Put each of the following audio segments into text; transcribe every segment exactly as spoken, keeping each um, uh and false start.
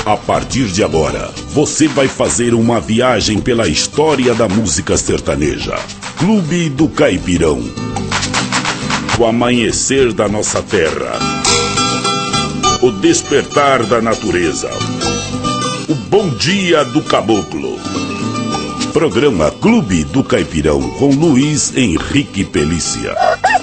A partir de agora, você vai fazer uma viagem pela história da música sertaneja. Clube do Caipirão. O amanhecer da nossa terra. O despertar da natureza. O bom dia do caboclo. Programa Clube do Caipirão com Luiz Henrique Pelícia.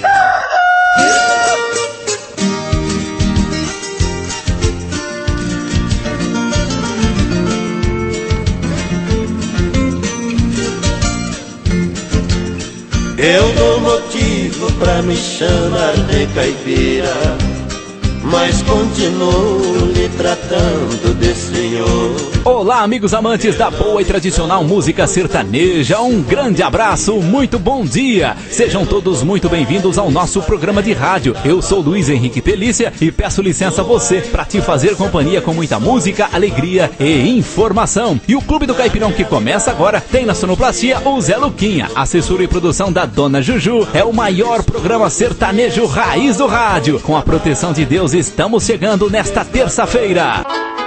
Eu dou motivo pra me chamar de caipira, mas continuo lhe tratando de senhor. Olá, amigos amantes da boa e tradicional música sertaneja, um grande abraço, muito bom dia. Sejam todos muito bem-vindos ao nosso programa de rádio. Eu sou Luiz Henrique Pelícia e peço licença a você para te fazer companhia com muita música, alegria e informação. E o Clube do Caipirão que começa agora tem na sonoplastia o Zé Luquinha, assessora e produção da Dona Juju. É o maior programa sertanejo raiz do rádio. Com a proteção de Deus, estamos chegando nesta terça-feira.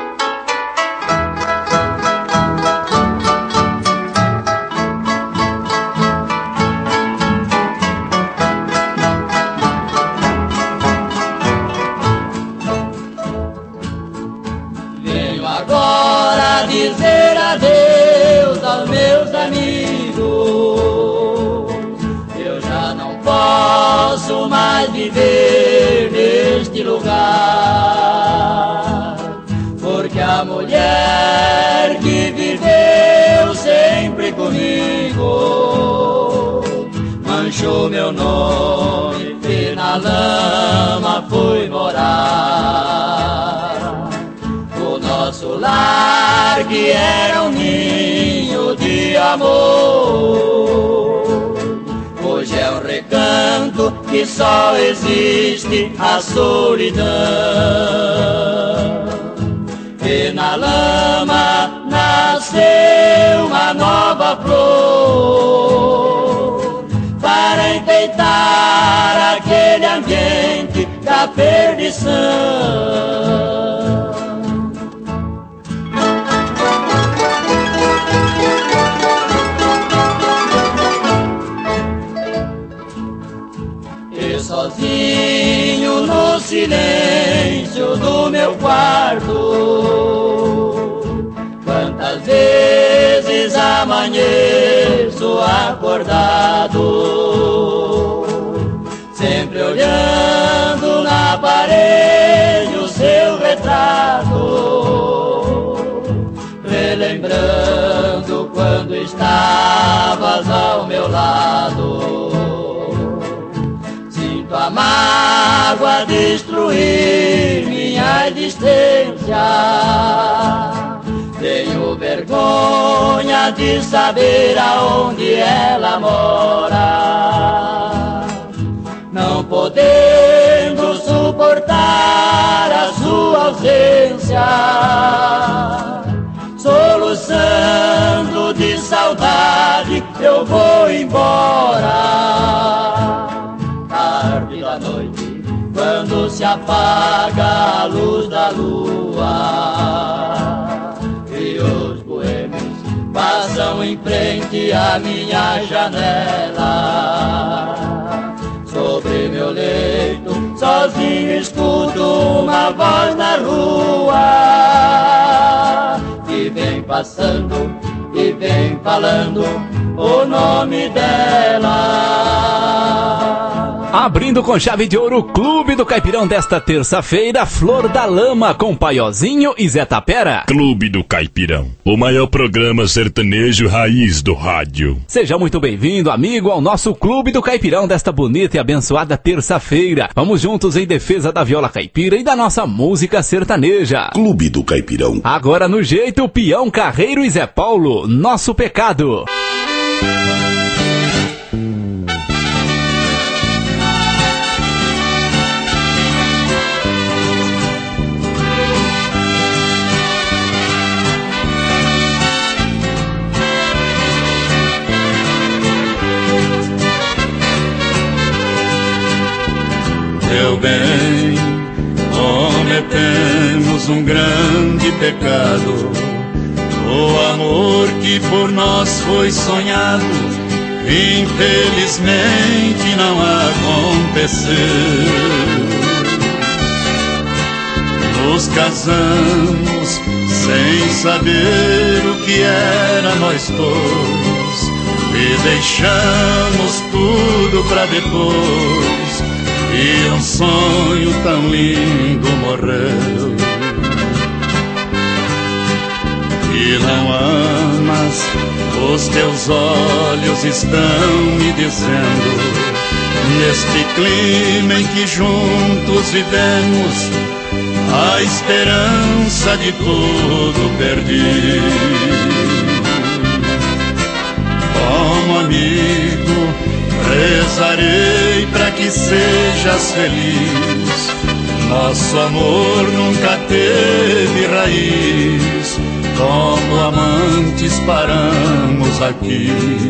Dizer adeus aos meus amigos. Eu já não posso mais viver neste lugar, porque a mulher que viveu sempre comigo manchou meu nome e na lama fui morar. Nosso lar que era um ninho de amor, hoje é um recanto que só existe a solidão. E na lama nasceu uma nova flor para enfeitar aquele ambiente da perdição. Sozinho no silêncio do meu quarto, quantas vezes amanheço acordado, sempre olhando na parede o seu retrato, relembrando quando estavas ao meu lado. A mágoa destruir minha existência. Tenho vergonha de saber aonde ela mora, não podendo suportar a sua ausência, soluçando de saudade eu vou embora. Tarde da noite, quando se apaga a luz da lua e os boêmios passam em frente à minha janela, sobre meu leito, sozinho escuto uma voz na rua que vem passando e vem falando o nome dela. Abrindo com chave de ouro o Clube do Caipirão desta terça-feira, Flor da Lama com Paiozinho e Zé Tapera. Clube do Caipirão, o maior programa sertanejo raiz do rádio. Seja muito bem-vindo, amigo, ao nosso Clube do Caipirão desta bonita e abençoada terça-feira. Vamos juntos em defesa da viola caipira e da nossa música sertaneja. Clube do Caipirão. Agora no jeito, Peão Carreiro e Zé Paulo, Nosso Pecado. Meu bem, cometemos cometemos um grande pecado. O amor que por nós foi sonhado, infelizmente não aconteceu. Nos casamos sem saber o que era nós dois, e deixamos tudo pra depois, e um sonho tão lindo morreu. E não amas, os teus olhos estão me dizendo, neste clima em que juntos vivemos, a esperança de tudo perdi. Como amigo, rezarei para que sejas feliz. Nosso amor nunca teve raiz, como amantes paramos aqui.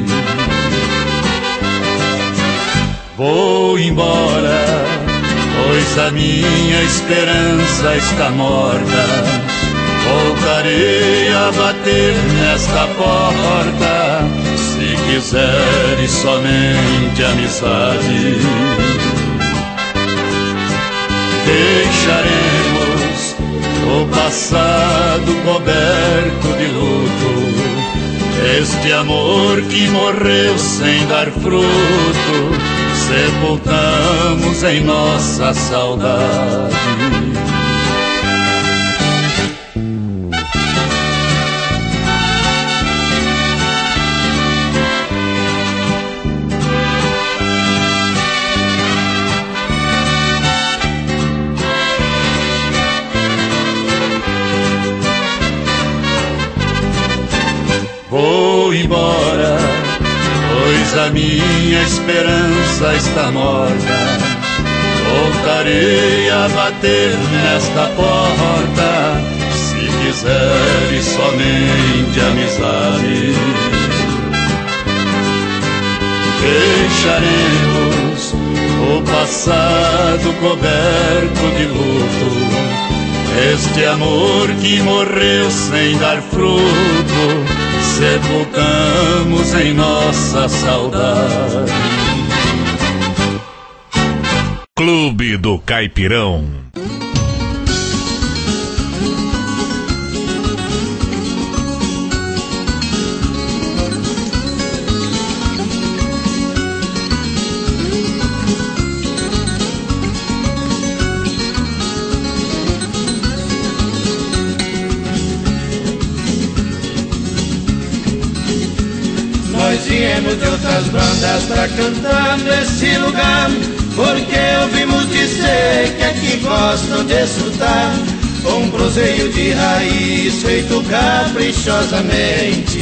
Vou embora, pois a minha esperança está morta. Voltarei a bater nesta porta, se quiseres somente amizade. Deixaremos o passado coberto de luto, este amor que morreu sem dar fruto, sepultamos em nossa saudade. Vou embora, pois a minha esperança está morta. Voltarei a bater nesta porta, se quiseres somente amizade. Deixaremos o passado coberto de luto, este amor que morreu sem dar fruto, sepultamos em nossa saudade. Clube do Caipirão. Viemos de outras bandas pra cantar nesse lugar, porque ouvimos dizer que aqui gostam de escutar um proseio de raiz feito caprichosamente.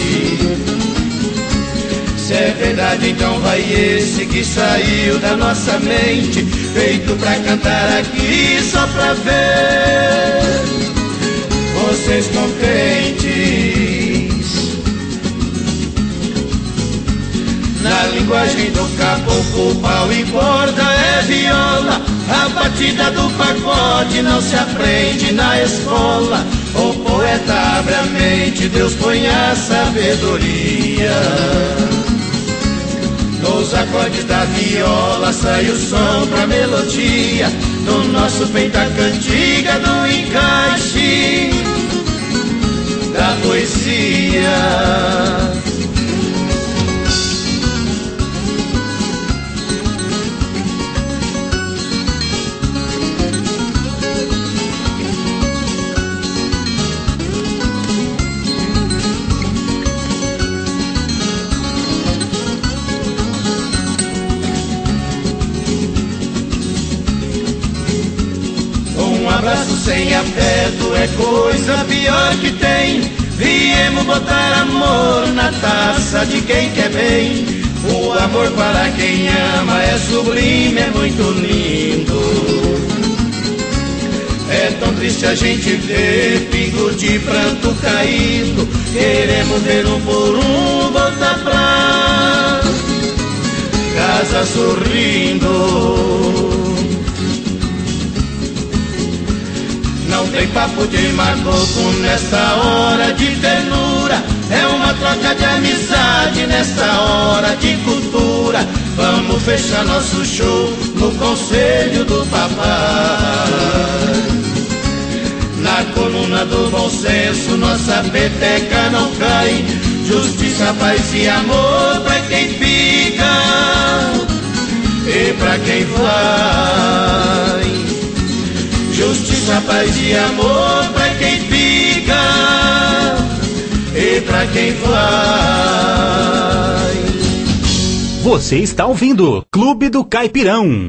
Se é verdade, então vai esse que saiu da nossa mente, feito pra cantar aqui só pra ver vocês contentes. Na linguagem do caboclo, pau e corda é viola, a batida do pagode não se aprende na escola. O poeta abre a mente, Deus põe a sabedoria. Nos acordes da viola sai o som pra melodia, no nosso peito a cantiga no encaixe da poesia. Abraço sem afeto é coisa pior que tem. Viemos botar amor na taça de quem quer bem. O amor para quem ama é sublime, é muito lindo. É tão triste a gente ver pingo de pranto caído. Queremos ver um por um voltar pra casa sorrindo. Não tem papo de macoco nesta hora de ternura, é uma troca de amizade nesta hora de cultura. Vamos fechar nosso show no conselho do papai. Na coluna do bom senso nossa peteca não cai. Justiça, paz e amor pra quem fica e pra quem vai. Justiça, paz e amor pra quem fica e pra quem vai. Você está ouvindo Clube do Caipirão.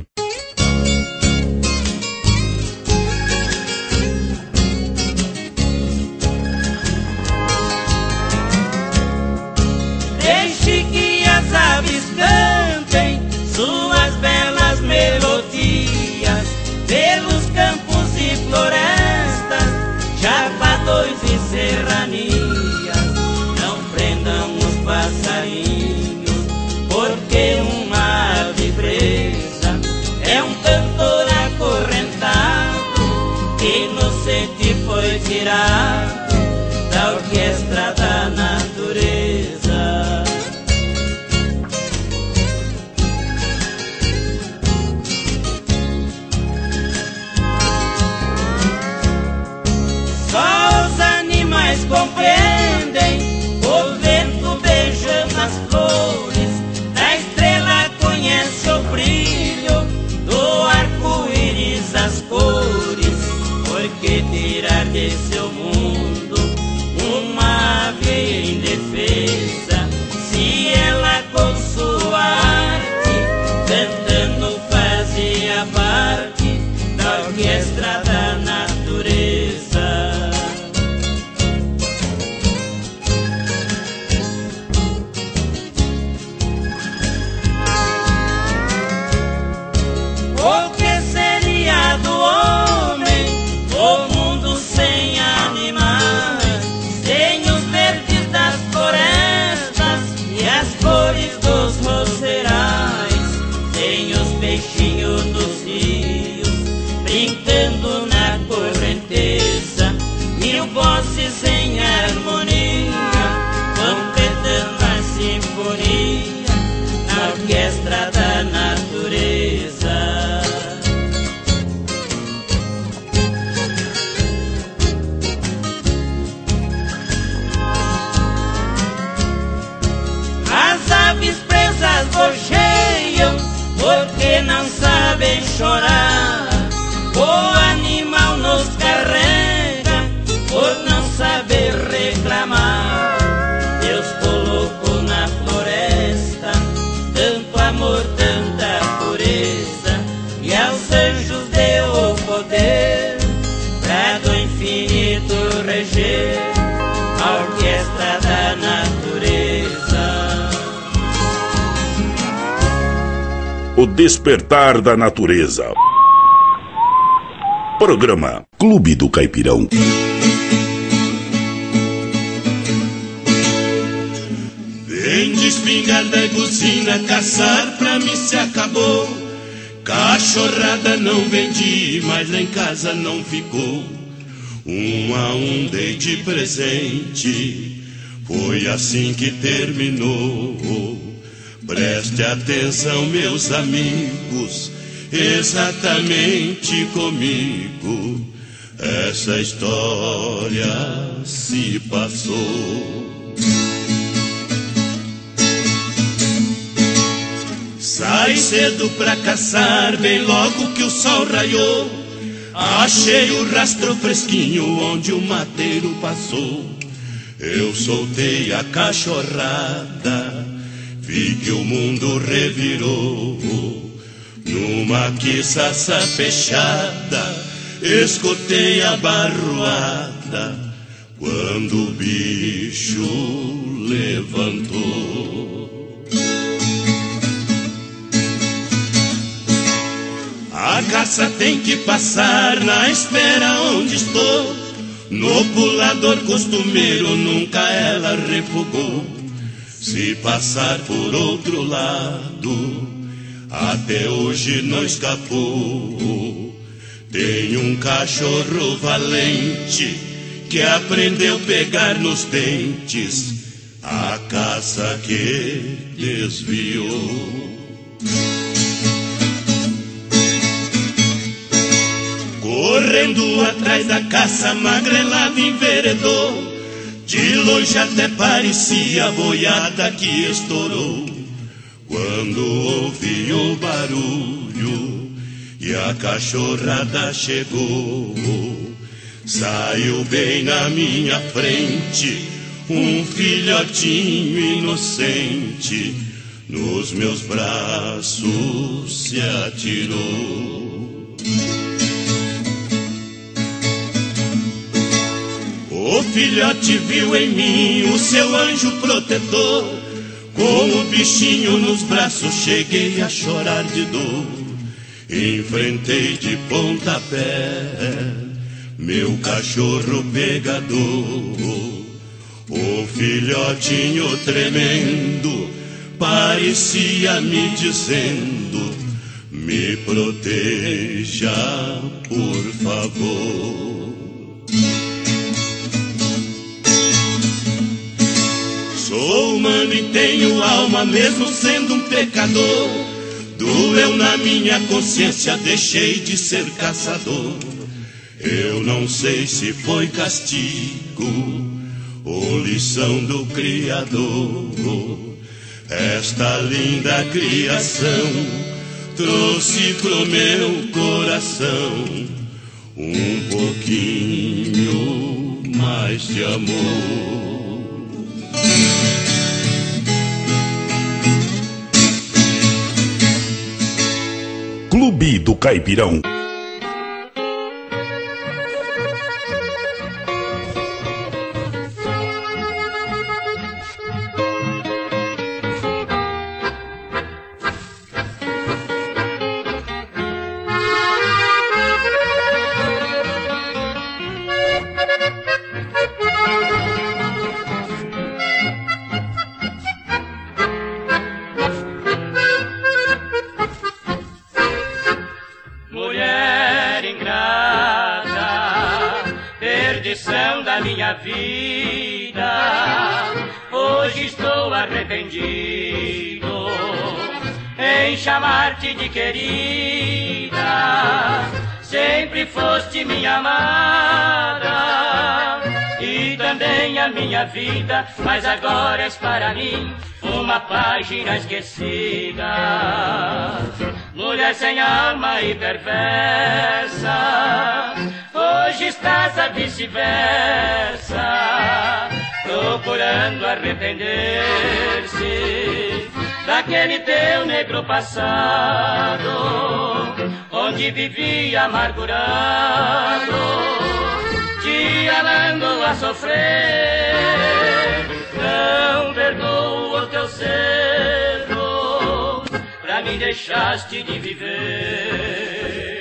Deixe que as aves cantem suas belas melodias pelos campos e florestas, chapadões e serranias. Não prendam os passarinhos, porque uma ave presa é um cantor acorrentado, inocente foi tirado da orquestra da natureza. Só os animais compreendem o vento beijando as flores, da estrela conhece o brilho, do arco-íris as cores. Por que tirar de seu mundo uma ave indefesa, se ela com sua arte cantando fazia parte da orquestra da natureza? O que seria do homem, o mundo sem animais, sem os verdes das florestas e as cores dos roseirais, sem os peixinhos dos rios brincando na correnteza, mil vozes em harmonia completando a sinfonia na orquestra da natureza. As aves presas gorjeiam porque não sabem chorar. O animal nos carrega por não saber reclamar. Deus colocou na floresta tanto amor, tanta pureza, e aos anjos deu o poder pra do infinito reger a orquestra da natureza. O despertar da natureza. Programa Clube do Caipirão. Vem de espingarda e buzina, caçar pra mim se acabou. Cachorrada não vendi, mas lá em casa não ficou. Um a um dei de presente, foi assim que terminou. Preste atenção, meus amigos, exatamente comigo essa história se passou. Sai cedo pra caçar, bem logo que o sol raiou. Achei o rastro fresquinho onde o mateiro passou. Eu soltei a cachorrada, vi que o mundo revirou. Numa quiçaça fechada, escutei a barroada, quando o bicho levantou. A caça tem que passar na espera onde estou. No pulador costumeiro nunca ela refugou. Se passar por outro lado, até hoje não escapou. Tem um cachorro valente que aprendeu a pegar nos dentes a caça que desviou. Correndo atrás da caça, magrelado enveredou. De longe até parecia a boiada que estourou. Quando ouvi o barulho e a cachorrada chegou, saiu bem na minha frente um filhotinho inocente, nos meus braços se atirou. O filhote viu em mim o seu anjo protetor. Com o bichinho nos braços cheguei a chorar de dor. Enfrentei de pontapé meu cachorro pegador. O filhotinho tremendo parecia me dizendo: me proteja, por favor. Sou humano e tenho alma, mesmo sendo um pecador. Doeu na minha consciência, deixei de ser caçador. Eu não sei se foi castigo ou lição do Criador. Esta linda criação trouxe pro meu coração um pouquinho mais de amor. Clube do Caipirão. De querida, sempre foste minha amada e também a minha vida, mas agora és para mim uma página esquecida. Mulher sem alma e perversa, hoje estás a vice-versa, procurando arrepender-se daquele teu negro passado, onde vivia amargurado, te amando a sofrer. Não perdoo os teus erros, pra mim deixaste de viver.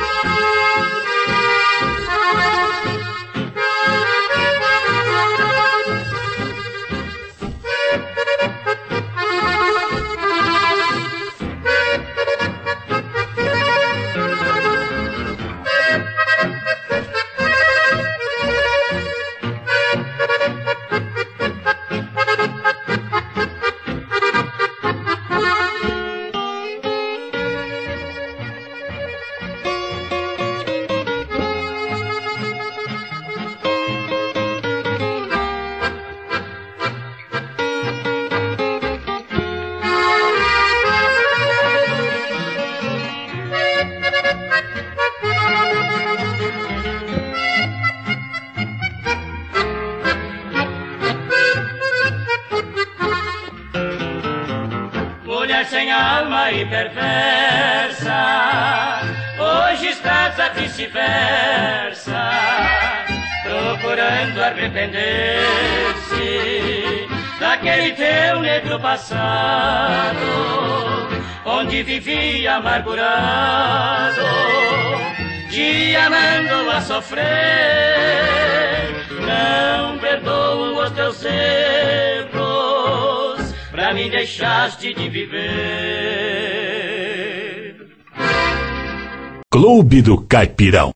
sem alma e perversa, hoje estás a vice-versa, procurando arrepender-se daquele teu negro passado, onde vivia amargurado, te amando a sofrer. Não perdoo os teus erros, pra mim deixaste de viver. Clube do Caipirão.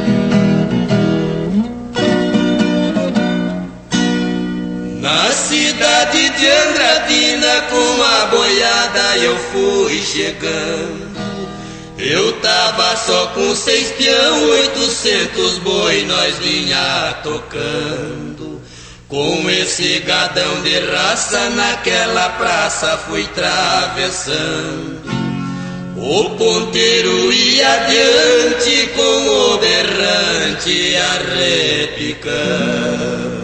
Na cidade de Andradina com a boiada eu fui chegando. Eu tava só com seis peão, oitocentos boi nós vinha tocando. Com esse gadão de raça naquela praça fui travessando. O ponteiro ia adiante com o berrante arrepicando.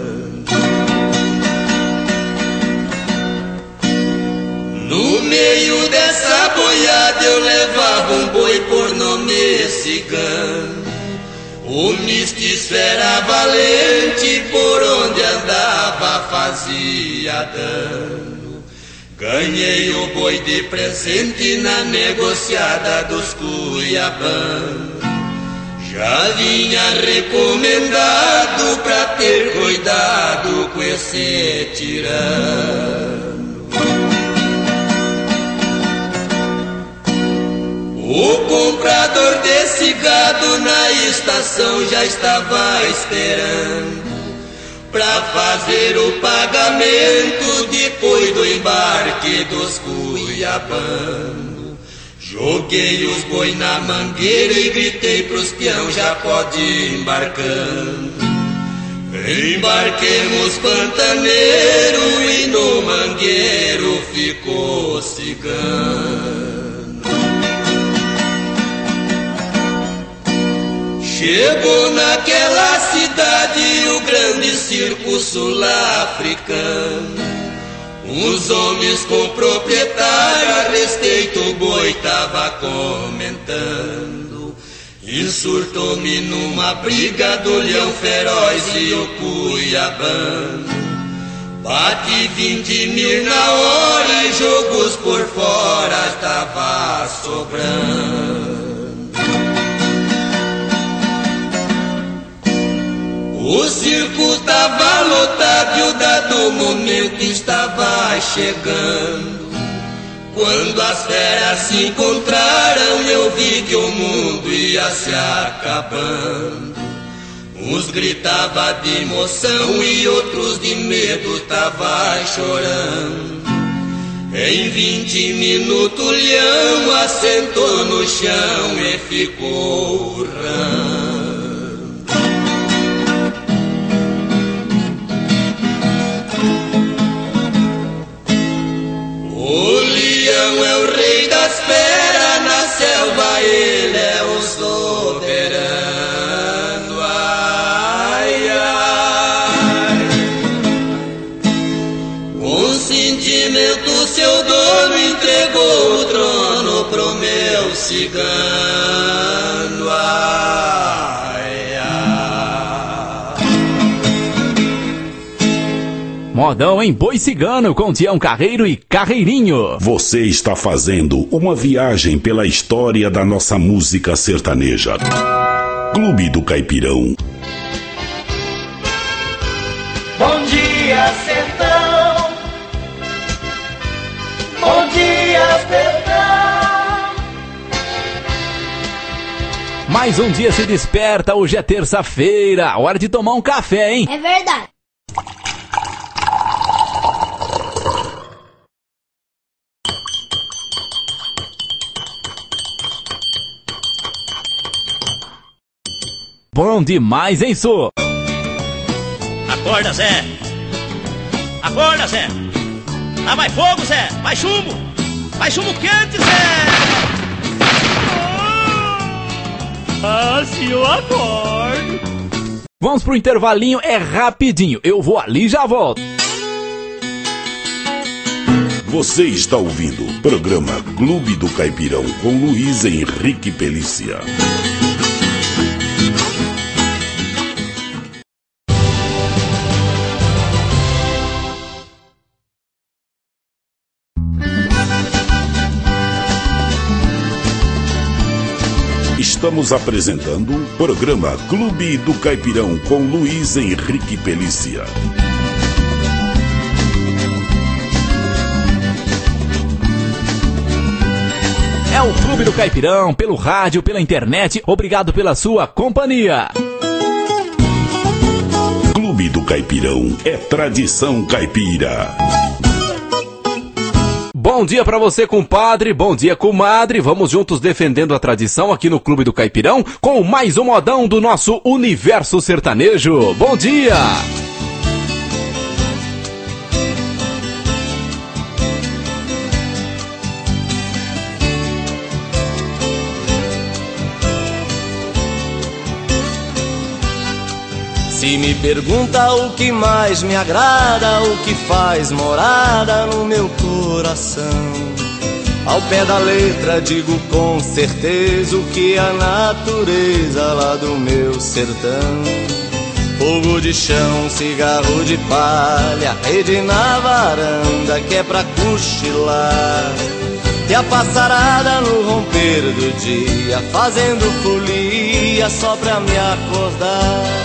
No meio dessa boiada eu levava um boi por nome Cigano. O mestiço era valente, por onde andava fazia dano. Ganhei o boi de presente na negociada dos cuiabanos. Já vinha recomendado pra ter cuidado com esse tirano. O comprador desse gado na estação já estava esperando pra fazer o pagamento depois do embarque dos cuiabanos. Joguei os boi na mangueira e gritei pros peão, já pode ir embarcando. Embarquemos pantaneiro e no mangueiro ficou cigano. Chegou naquela cidade o grande circo sul-africano. Uns homens com proprietário a respeito o boi tava comentando. Insurtou-me numa briga do leão feroz e o cuiabano. Bate vinte mil na hora e jogos por fora tava sobrando. O circo tava lotado e o dado momento estava chegando. Quando as feras se encontraram eu vi que o mundo ia se acabando. Uns gritavam de emoção e outros de medo tava chorando. Em vinte minutos o leão assentou no chão e ficou urrando. O leão é o rei das feras, na selva ele é o soberano. Ai, ai. Com sentimento seu dono entregou o trono pro meu cigano. Ai, ai. Modão em Boi Cigano com Tião Carreiro e Carreirinho. Você está fazendo uma viagem pela história da nossa música sertaneja. Clube do Caipirão. Bom dia, sertão. Bom dia, sertão. Mais um dia se desperta, hoje é terça-feira. Hora de tomar um café, hein? É verdade. Bom demais, hein, Su? Acorda, Zé! Acorda, Zé! Lá vai fogo, Zé! Vai chumbo! Vai chumbo quente, Zé! Ah, se eu acordo! Vamos pro intervalinho, é rapidinho. Eu vou ali e já volto. Você está ouvindo o programa Clube do Caipirão com Luiz Henrique Pelícia. Estamos apresentando o programa Clube do Caipirão com Luiz Henrique Pelícia. É É o Clube do Caipirão, pelo rádio, pela internet. Obrigado pela sua companhia. Clube do Caipirão é tradição caipira. Bom dia pra você, compadre. Bom dia, comadre. Vamos juntos defendendo a tradição aqui no Clube do Caipirão com mais um modão do nosso universo sertanejo. Bom dia! Se me pergunta o que mais me agrada, o que faz morada no meu coração, ao pé da letra digo com certeza o que a natureza lá do meu sertão. Fogo de chão, cigarro de palha, rede na varanda que é pra cochilar, e a passarada no romper do dia fazendo folia só pra me acordar.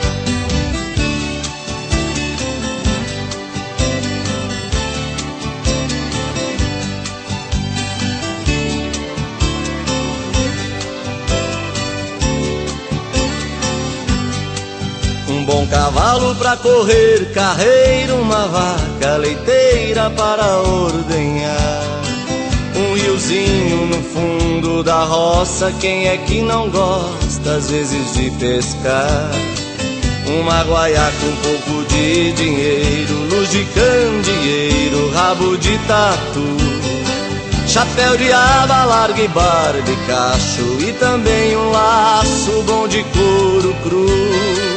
Um bom cavalo pra correr carreira, uma vaca leiteira para ordenhar, um riozinho no fundo da roça, quem é que não gosta às vezes de pescar? Uma guaiaca, um pouco de dinheiro, luz de candeeiro, rabo de tatu, chapéu de aba larga e barba de cacho, e também um laço bom de couro cru.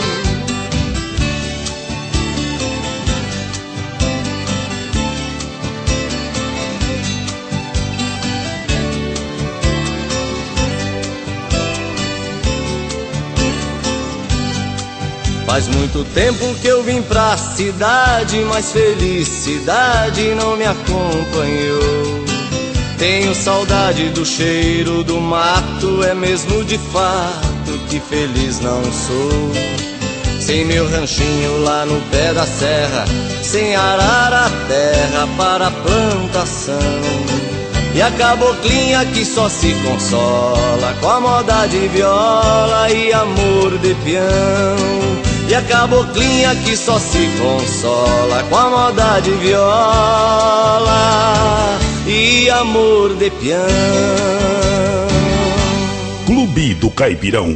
Faz muito tempo que eu vim pra cidade, mas felicidade não me acompanhou. Tenho saudade do cheiro do mato, é mesmo de fato que feliz não sou. Sem meu ranchinho lá no pé da serra, sem arar a terra para a plantação, e a caboclinha que só se consola com a moda de viola e amor de peão. E a caboclinha que só se consola com a moda de viola e amor de peão. Clube do Caipirão.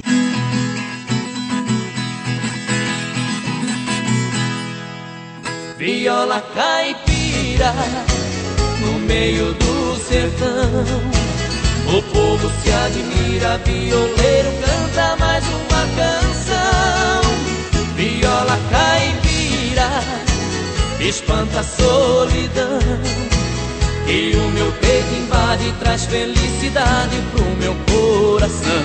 Viola caipira no meio do sertão, o povo se admira, violeiro canta mais uma canção. Viola caipira espanta a solidão, e o meu peito invade e traz felicidade pro meu coração.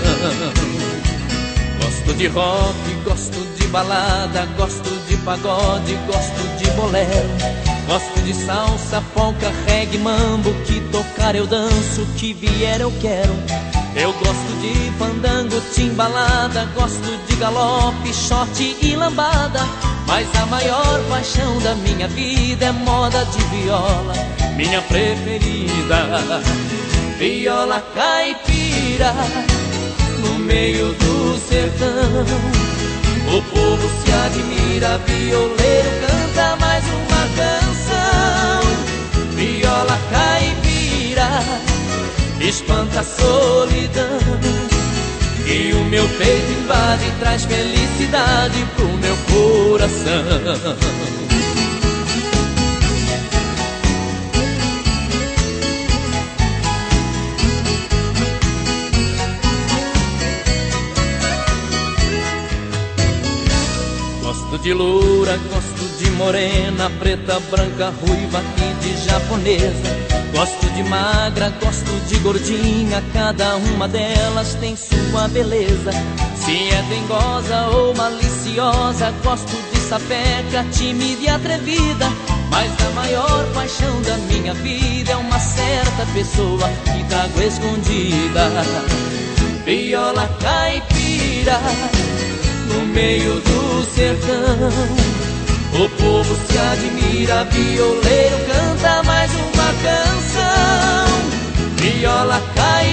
Gosto de rock, gosto de balada, gosto de pagode, gosto de bolero, gosto de salsa, polca, reggae, mambo, que tocar eu danço, que vier eu quero. Eu gosto de fandango, timbalada, gosto de galope, short e lambada, mas a maior paixão da minha vida é moda de viola, minha preferida. Viola caipira no meio do sertão, o povo se admira, violeiro canta mais uma canção. Viola caipira espanta a solidão, e o meu peito invade e traz felicidade pro meu coração. Gosto de loura, gosto de morena, preta, branca, ruiva e de japonesa. Gosto de magra, gosto de gordinha, cada uma delas tem sua beleza. Se é dengosa ou maliciosa, gosto de sapeca, tímida e atrevida, mas a maior paixão da minha vida é uma certa pessoa que trago escondida. Viola caipira no meio do sertão, o povo se admira, violeiro canta mais uma canção. Viola caipira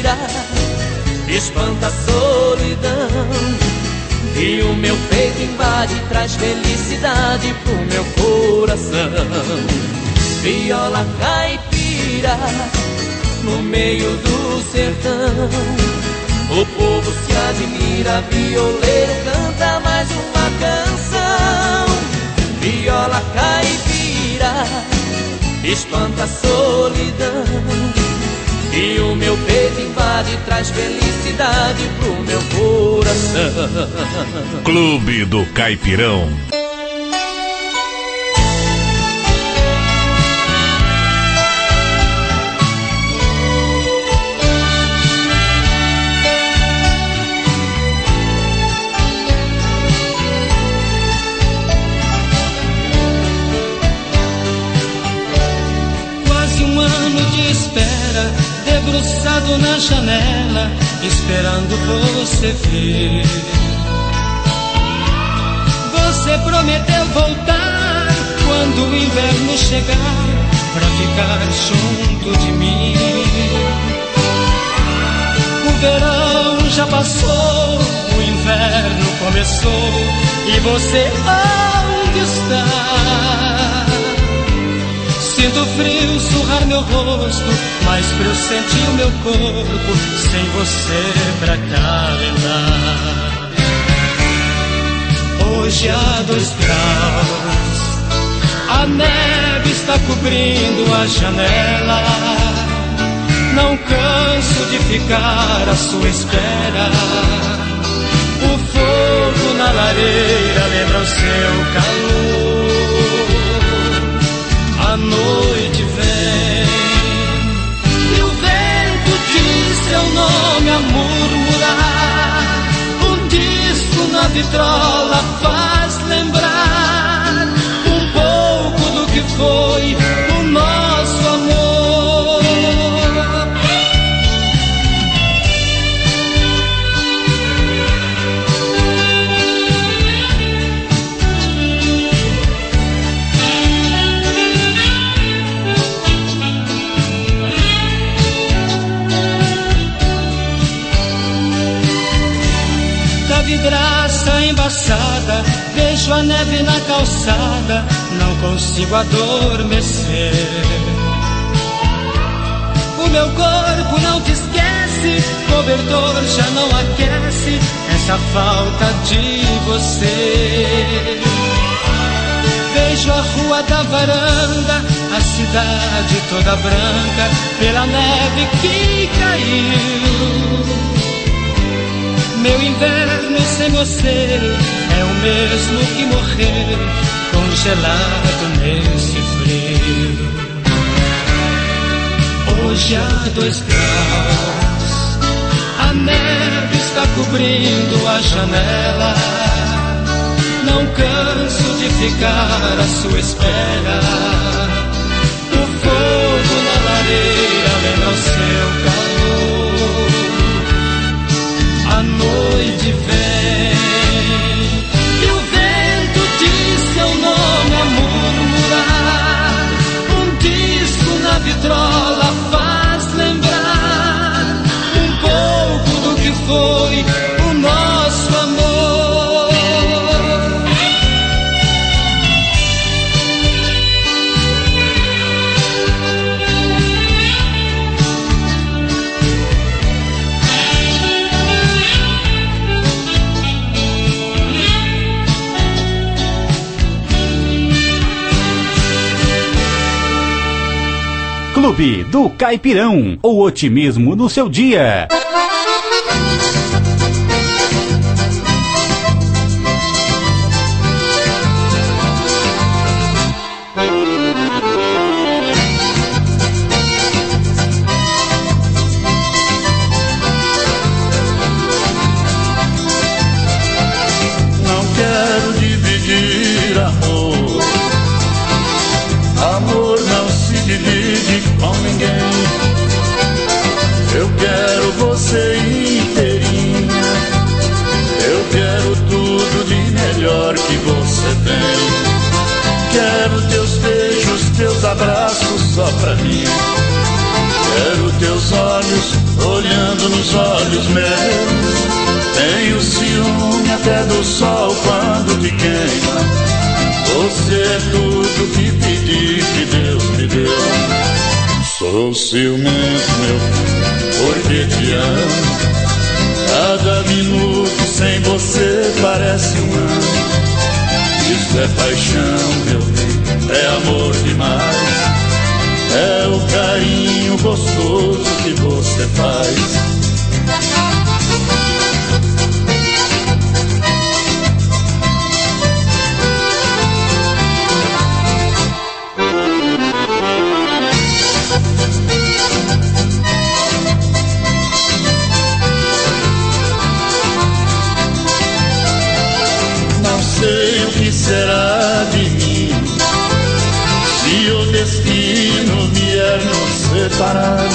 caipira espanta a solidão. E o meu peito invade, traz felicidade pro meu coração. Viola caipira no meio do sertão, o povo se admira, violeiro canta mais uma canção. Viola caipira espanta a solidão. E o meu peito invade, traz felicidade pro meu coração. Clube do Caipirão. Quase um ano de espera, debruçado na janela, esperando você vir. Você prometeu voltar quando o inverno chegar, pra ficar junto de mim. O verão já passou, o inverno começou, e você onde está? Sinto frio surrar meu rosto, mais frio sentir o meu corpo, sem você pra calentar. Hoje há dois graus, a neve está cobrindo a janela. Não canso de ficar à sua espera. O fogo na lareira lembra o seu calor. A noite vem e o vento diz seu nome a murmurar. Um disco na vitrola faz lembrar um pouco do que foi o nosso amor. Vidraça embaçada, vejo a neve na calçada, não consigo adormecer. O meu corpo não te esquece, cobertor já não aquece essa falta de você. Vejo a rua da varanda, a cidade toda branca, pela neve que caiu. Meu inverno sem você é o mesmo que morrer congelado nesse frio. Hoje há dois graus, a neve está cobrindo a janela. Não canso de ficar à sua espera. O fogo na lareira lembra o seu calor. A noite vem e o vento diz seu nome a murmurar. Um disco na vitrola faz lembrar um pouco do que foi o nosso amor. Clube do Caipirão, o otimismo no seu dia. Não quero dividir amor. Amor não se divide com ninguém. Eu quero você inteirinha. Eu quero tudo de melhor que você tem. Quero teus beijos, teus abraços só pra mim. Quero teus olhos olhando olhos meus. Tenho ciúme até do sol quando te queima. Você é tudo que pedi, que Deus me deu. Sou ciumento, meu filho, porque te amo. Cada minuto sem você parece um ano. Isso é paixão, meu bem, é amor demais. É o carinho gostoso que você faz. Sei o que será de mim se o destino vier nos separar.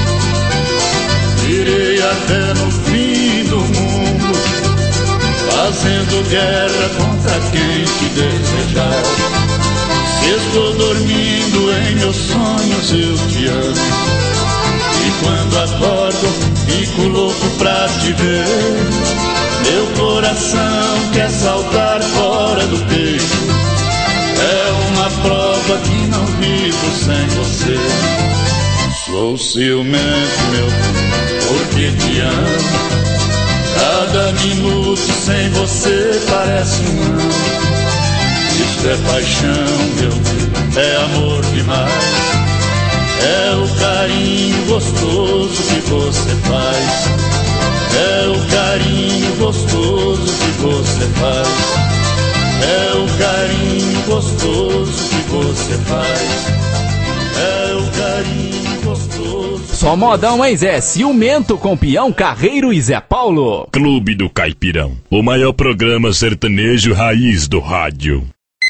Irei até no fim do mundo, fazendo guerra contra quem te desejar. Se estou dormindo em meus sonhos eu te amo, e quando acordo fico louco pra te ver. Meu coração quer saltar fora do peito. É uma prova que não vivo sem você. Sou ciumento, meu filho, porque te amo. Cada minuto sem você parece um ano. Isso é paixão, meu filho, é amor demais. É o carinho gostoso que você faz. É o carinho gostoso que você faz. É o carinho gostoso que você faz. É o carinho gostoso. Só modão, hein, Zé? Ciumento com Peão Carreiro e Zé Paulo. Clube do Caipirão, o maior programa sertanejo raiz do rádio.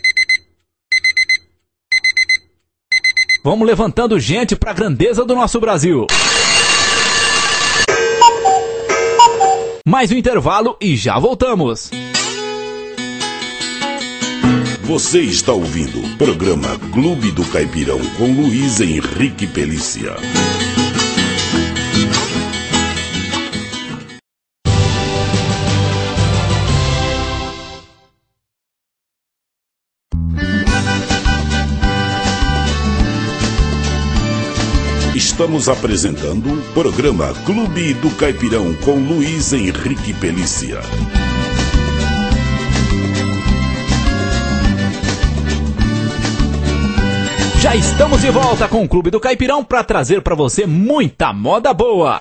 Vamos levantando gente pra grandeza do nosso Brasil. Mais um intervalo e já voltamos. Você está ouvindo o programa Clube do Caipirão com Luiz Henrique Pelícia. Estamos apresentando o programa Clube do Caipirão com Luiz Henrique Pelícia. Já estamos de volta com o Clube do Caipirão para trazer para você muita moda boa.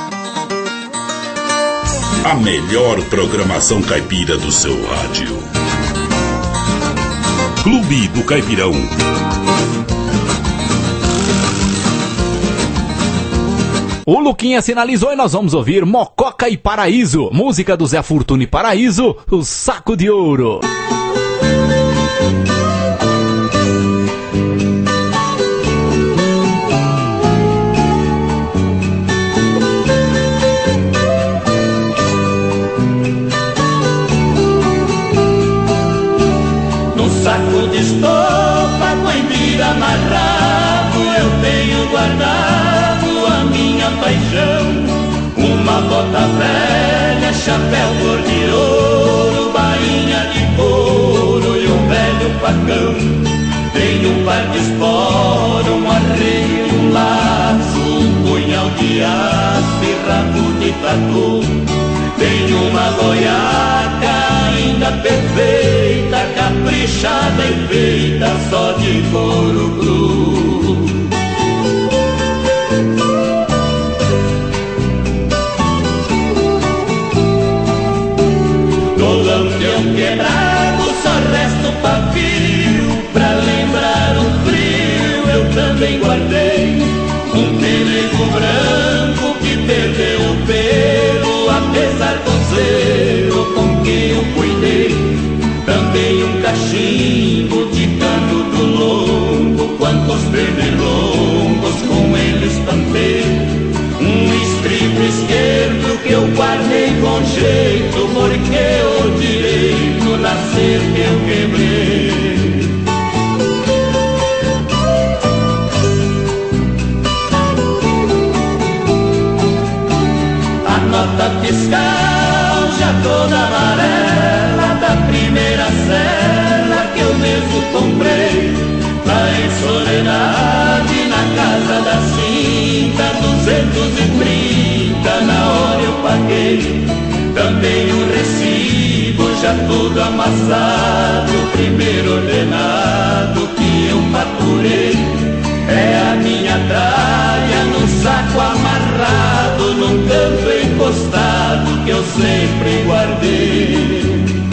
A melhor programação caipira do seu rádio. Clube do Caipirão. O Luquinha sinalizou e nós vamos ouvir Mococa e Paraíso, música do Zé Fortuna e Paraíso, o Saco de Ouro. No saco de estopa, com embira amarrado, eu tenho guardado a minha paixão. Uma bota velha, chapéu cor de ouro, bainha de couro e um velho facão. Tenho um par de esporo, um arreio e um laço, um punhal de aço e rabo de tatu. Tenho uma goiaca ainda perfeita, caprichada e feita só de couro cru. No lampião quebrado só resta o pavio, pra lembrar o frio eu também guardei um pelego branco que perdeu o pelo, apesar do zelo com que eu cuidei. Também um cachimbo de cano do longo, quantos pernilongos com ele espantei. Um estribo esquerdo que eu guardei com jeito, porque o direito nascer que eu quebrei. A nota fiscal já toda amarela da primeira cela que eu mesmo comprei. Lá em Soledade, na casa da cinta, duzentos e trinta na hora eu paguei. Também o recibo já todo amassado, primeiro ordenado que eu maturei. É a minha tralha num saco amarrado, num canto encostado que eu sempre guardei.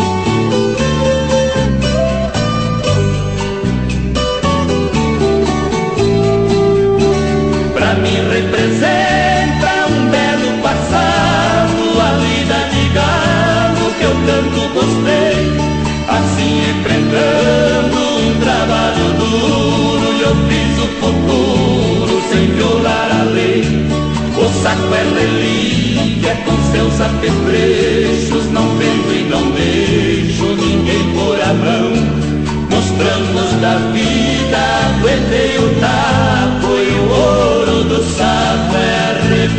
Pra mim representa um belo passado, a vida de galo que eu tanto gostei. Assim enfrentando um trabalho duro, eu fiz o futuro sem violar a lei. O saco é relíquia com seus apetrechos, não vendo e não deixo ninguém pôr a mão. Nos trancos da vida aguentei o taco e o ouro do saco é a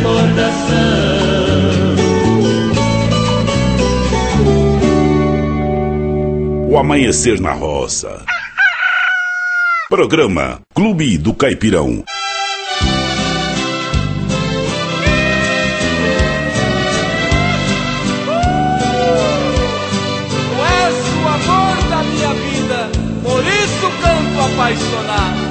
recordação. O Amanhecer na Roça. Programa Clube do Caipirão. Tu és o amor da minha vida, por isso canto apaixonado.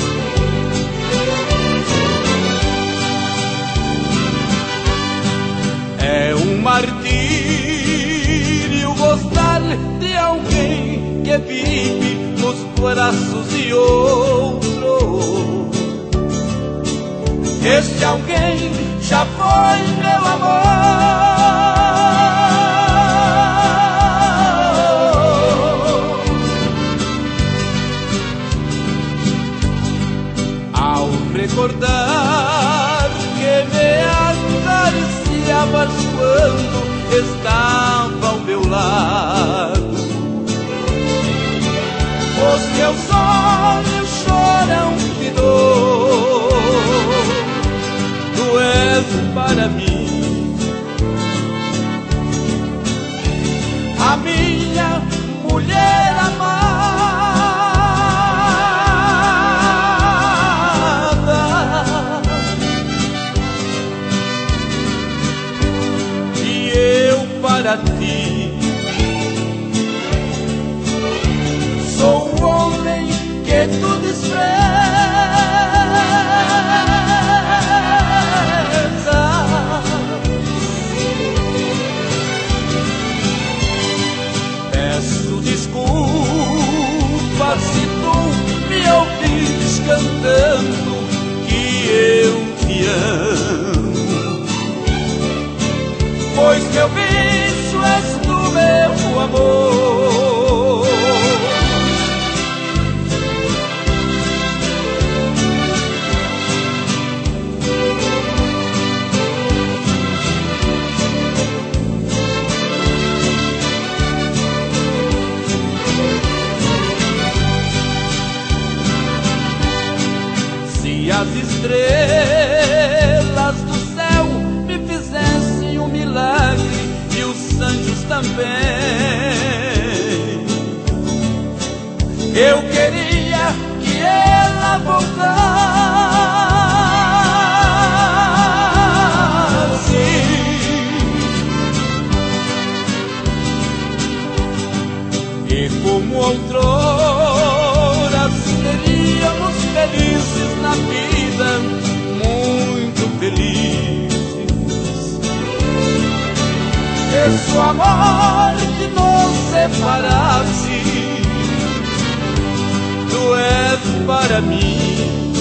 É um martírio gostar de alguém que vive nos braços de outro. Este alguém já foi meu amor. Ao recordar que me acariciavas quando estava ao meu lado, os meus olhos choram de dor. Tu és para mim a minha mulher amada, e eu para ti sou o homem que tu desprezas. Peço desculpas se tu me ouvires cantando que eu te amo, pois meu vício és tu, meu amor. As estrelas do céu me fizessem um milagre e os anjos também, eu queria que ela voltasse e como outrora seríamos felizes na vida, muito felizes. Esse amor que nos separasse, tu és para mim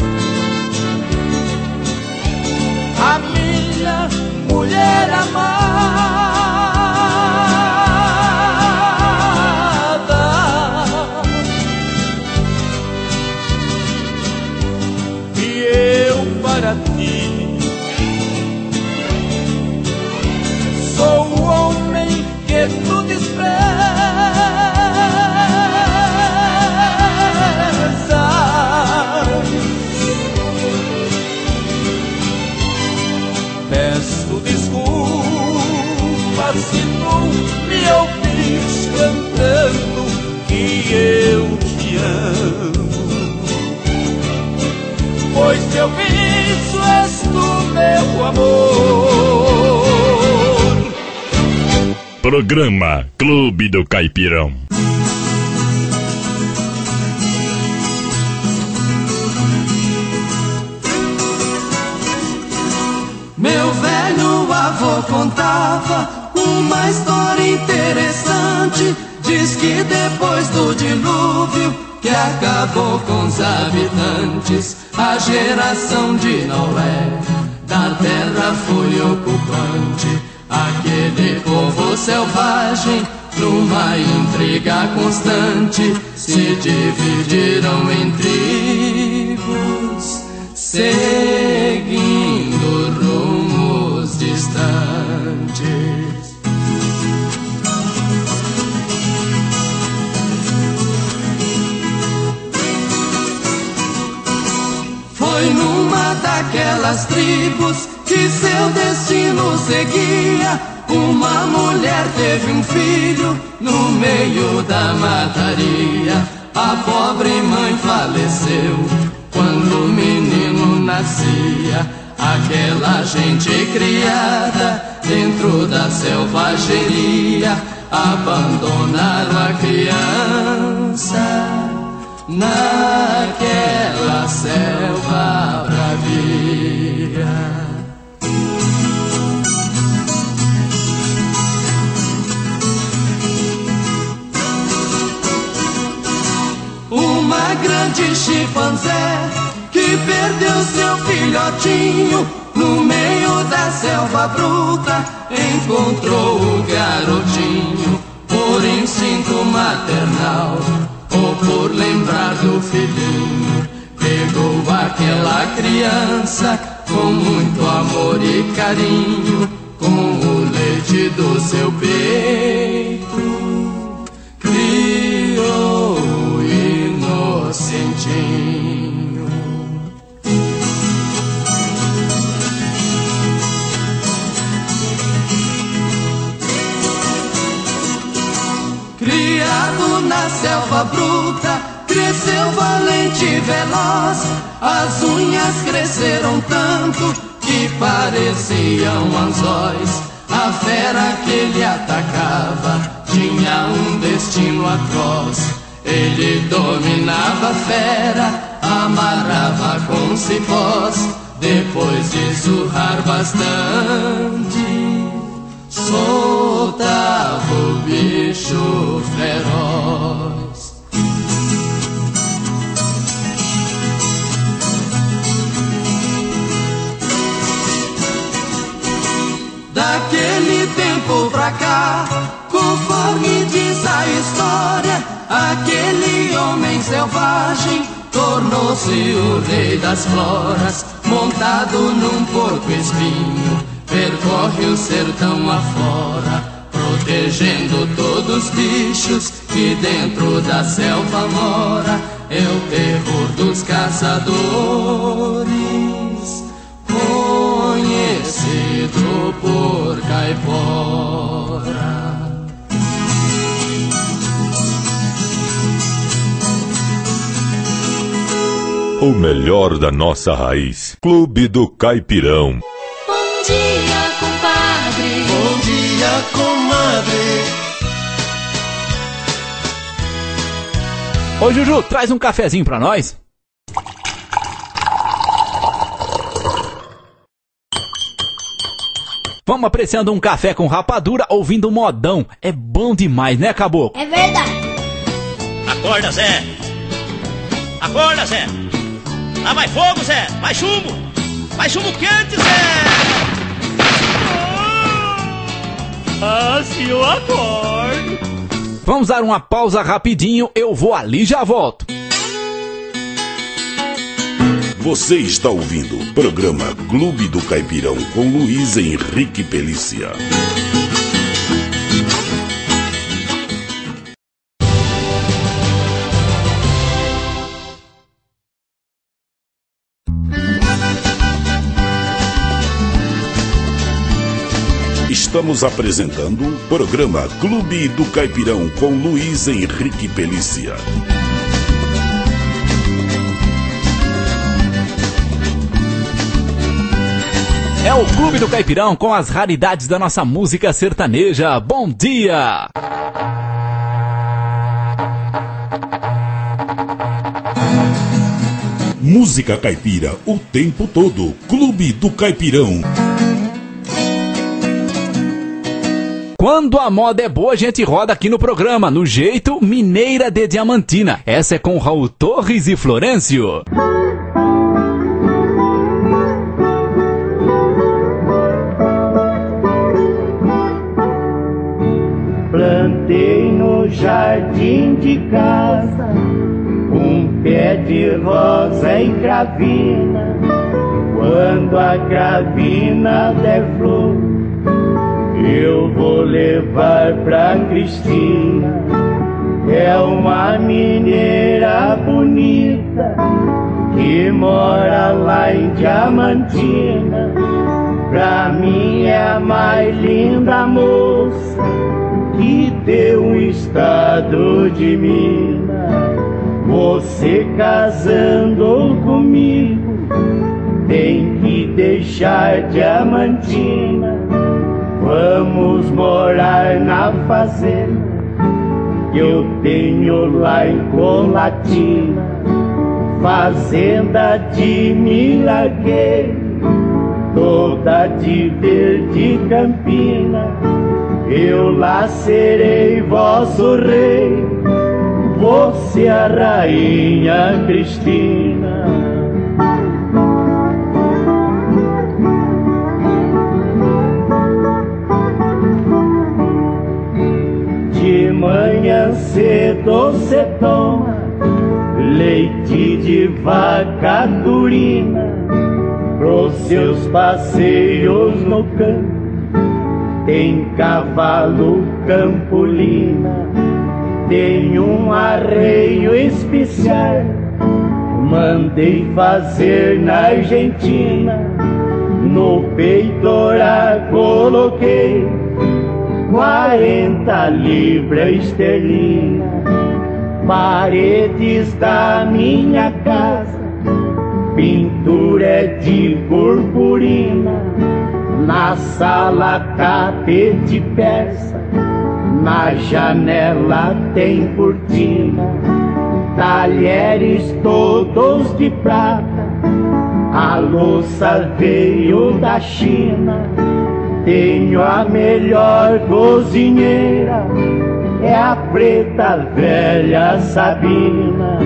a minha mulher amada, e eu para ti sou o homem que tu desprezas. Peço desculpas se tu me ouvires cantando que eu te amo, pois teu viso és tu, meu amor. Programa Clube do Caipirão. Meu velho avô contava uma história interessante. Diz que depois do dilúvio que acabou com os habitantes, a geração de Noé da terra foi ocupante. Aquele povo selvagem, numa intriga constante, se dividiram em tribos, seguindo rumos distantes. Foi numa daquelas tribos que seu destino seguia. Uma mulher teve um filho no meio da mataria. A pobre mãe faleceu quando o menino nascia. Aquela gente criada dentro da selvageria abandonaram a criança naquela selva bravia. Uma grande chimpanzé que perdeu seu filhotinho no meio da selva bruta, encontrou o garotinho por instinto maternal ou por lembrar do filhinho. Pegou aquela criança com muito amor e carinho, com o leite do seu peito criou o inocentinho. Criado na selva bruta, cresceu valente e veloz. As unhas cresceram tanto que pareciam anzóis. A fera que ele atacava tinha um destino atroz. Ele dominava a fera, amarrava com cipós. Depois de surrar bastante, soltava o bicho feroz. Daquele tempo pra cá, conforme diz a história, aquele homem selvagem tornou-se o rei das floras. Montado num porco espinho, percorre o sertão afora, protegendo todos os bichos que dentro da selva mora. É o terror dos caçadores, conhecido por caipora. O melhor da nossa raiz. Clube do Caipirão. Bom dia, compadre. Bom dia, comadre. Ô, Juju, traz um cafezinho pra nós. Vamos apreciando um café com rapadura, ouvindo um modão. É bom demais, né, caboclo? É verdade. Acorda, Zé. Acorda, Zé. Lá vai fogo, Zé. Vai chumbo. Vai chumbo quente, Zé. Ah, se eu acordo. Vamos dar uma pausa rapidinho. Eu vou ali e já volto. Você está ouvindo o programa Clube do Caipirão com Luiz Henrique Pelícia. Estamos apresentando o programa Clube do Caipirão com Luiz Henrique Pelícia. É o Clube do Caipirão com as raridades da nossa música sertaneja. Bom dia! Música caipira o tempo todo. Clube do Caipirão. Quando a moda é boa, a gente roda aqui no programa, no jeito Mineira de Diamantina. Essa é com Raul Torres e Florencio. Plantei no jardim de casa um pé de rosa e cravina. Quando a cravina der flor, eu vou levar pra Cristina. É uma mineira bonita que mora lá em Diamantina. Pra mim é a mais linda moça que deu um estado de Minas. Você casando comigo tem que deixar Diamantina. Vamos morar na fazenda que eu tenho lá em Colatina. Fazenda de milagreiro, toda de verde campina. Eu lá serei vosso rei, você a rainha Cristina. De manhã cedo cê toma leite de vaca turina. Pros seus passeios no campo tem cavalo campolina. Tem um arreio especial, mandei fazer na Argentina. No peitoral coloquei quarenta libras esterlina. Paredes da minha casa, pintura é de purpurina. Na sala tapete persa, na janela tem cortina. Talheres todos de prata, a louça veio da China. Tenho a melhor cozinheira, é a preta velha Sabina.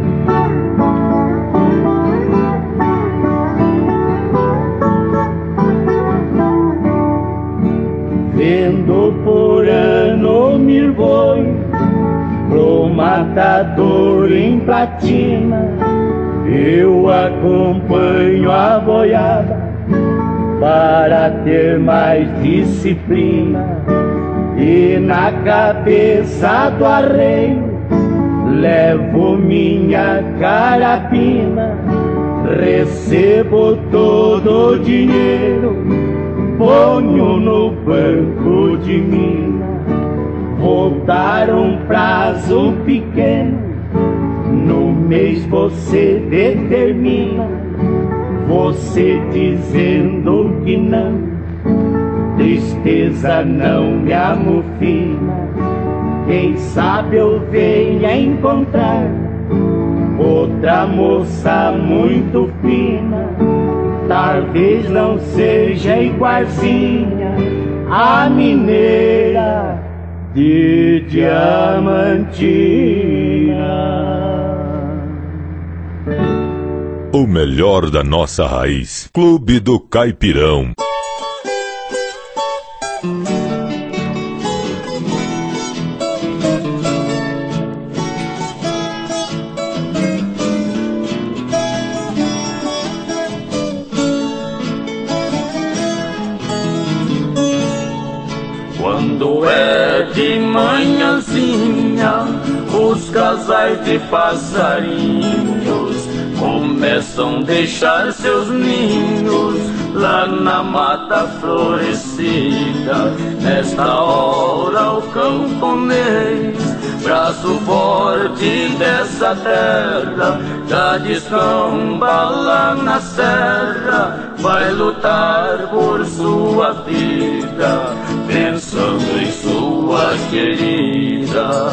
Vendo por ano mil boi pro matador em platina. Eu acompanho a boiada para ter mais disciplina. E na cabeça do arreio levo minha carabina. Recebo todo o dinheiro, ponho no banco de Minas. Vou dar um prazo pequeno, no mês você determina. Você dizendo que não, tristeza não me amofina. Quem sabe eu venha encontrar outra moça muito fina. Talvez não seja igualzinha a mineira de Diamantina. O melhor da nossa raiz. Clube do Caipirão. Quando é de manhãzinha, os casais de passarinhos começam a deixar seus ninhos lá na mata florescida. Nesta hora o camponês, braço forte dessa terra, já descamba lá na serra, vai lutar por sua vida, pensando em sua querida.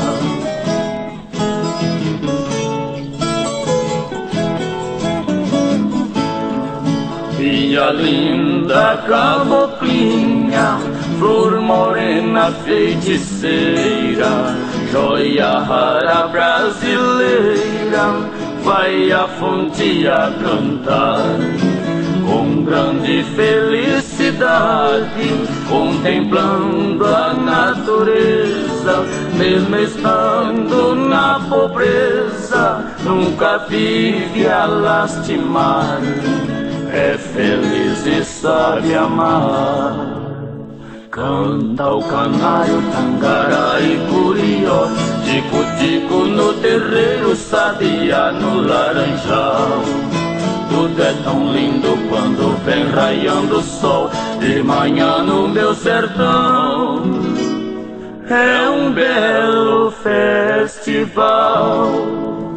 Minha linda caboclinha, flor morena feiticeira, joia rara brasileira, vai a fonte a cantar. Com grande felicidade, contemplando a natureza, mesmo estando na pobreza, nunca vive a lastimar. É feliz e sabe amar. Canta o canário, tangará e curió, tico-tico no terreiro, sadia no laranjal. Tudo é tão lindo quando vem raiando o sol, de manhã no meu sertão. É um belo festival.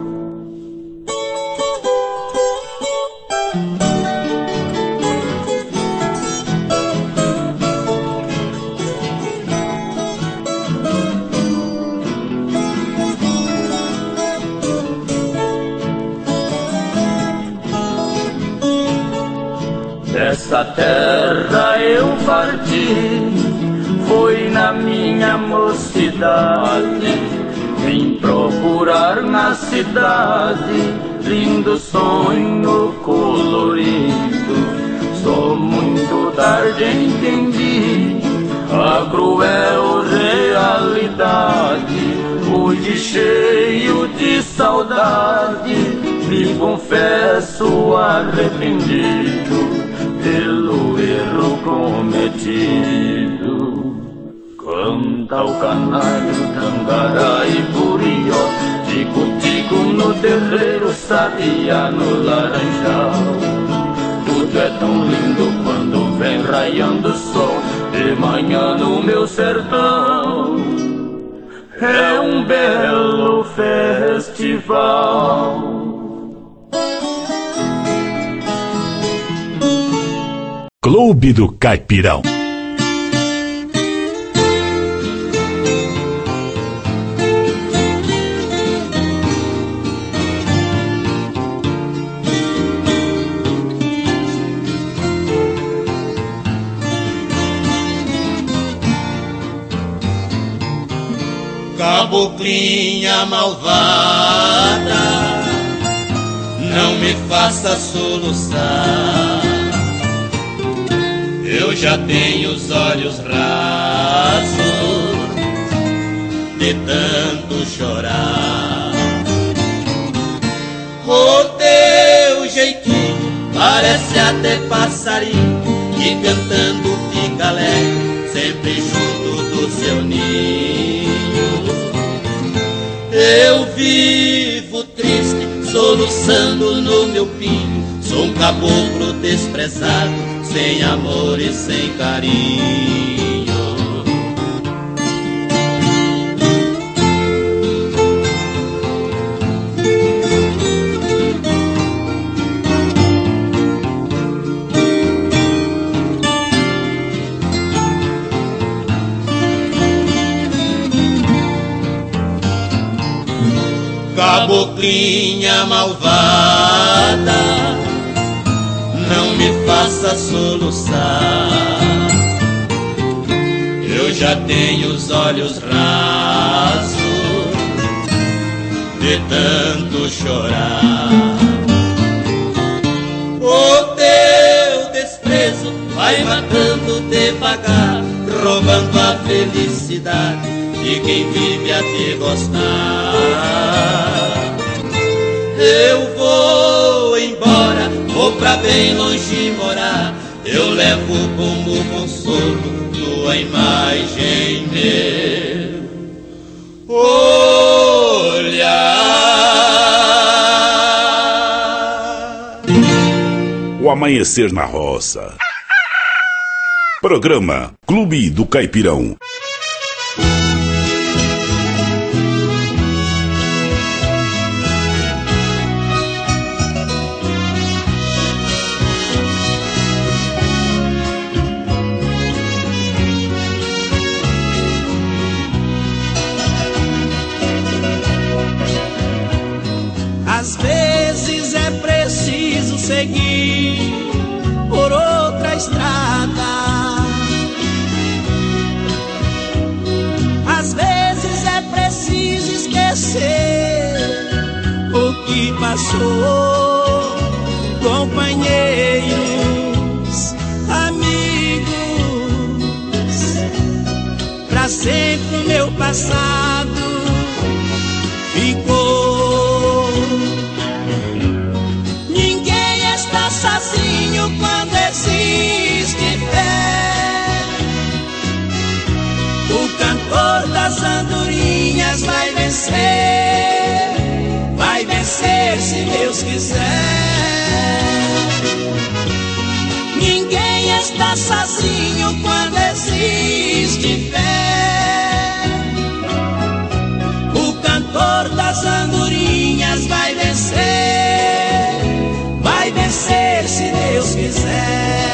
Dessa terra eu parti, foi na minha mocidade, vim procurar na cidade, lindo sonho colorido. Só muito tarde entendi a cruel realidade, hoje cheio de saudade, me confesso arrependido pelo erro cometido. Canta o canário, tangará e curió, tico-tico no terreiro, sadia no laranjal. Tudo é tão lindo quando vem raiando o sol, de manhã no meu sertão. É um belo festival. Clube do Caipirão. Caboclinha malvada, não me faça soluçar. Eu já tenho os olhos rasos de tanto chorar. O teu jeitinho parece até passarinho que cantando fica alegre, sempre junto do seu ninho. Eu vivo triste, soluçando no meu pinho, sou um caboclo desprezado, sem amor e sem carinho. Caboclinha malvada, não me faça soluçar. Eu já tenho os olhos rasos de tanto chorar. O teu desprezo vai matando devagar, roubando a felicidade de quem vive a te gostar. Eu vou embora, vou pra bem longe morar, eu levo como consolo tua imagem meu olhar. O amanhecer na roça. Programa Clube do Caipirão. Às vezes é preciso seguir por outra estrada. Às vezes é preciso esquecer o que passou. Companheiros, amigos, pra sempre o meu passado ficou. Ninguém está sozinho quando existe fé. O cantor das andorinhas vai vencer, vai vencer se Deus quiser. Ninguém está sozinho quando existe fé. O cantor das andorinhas vai vencer, vai vencer se Deus quiser.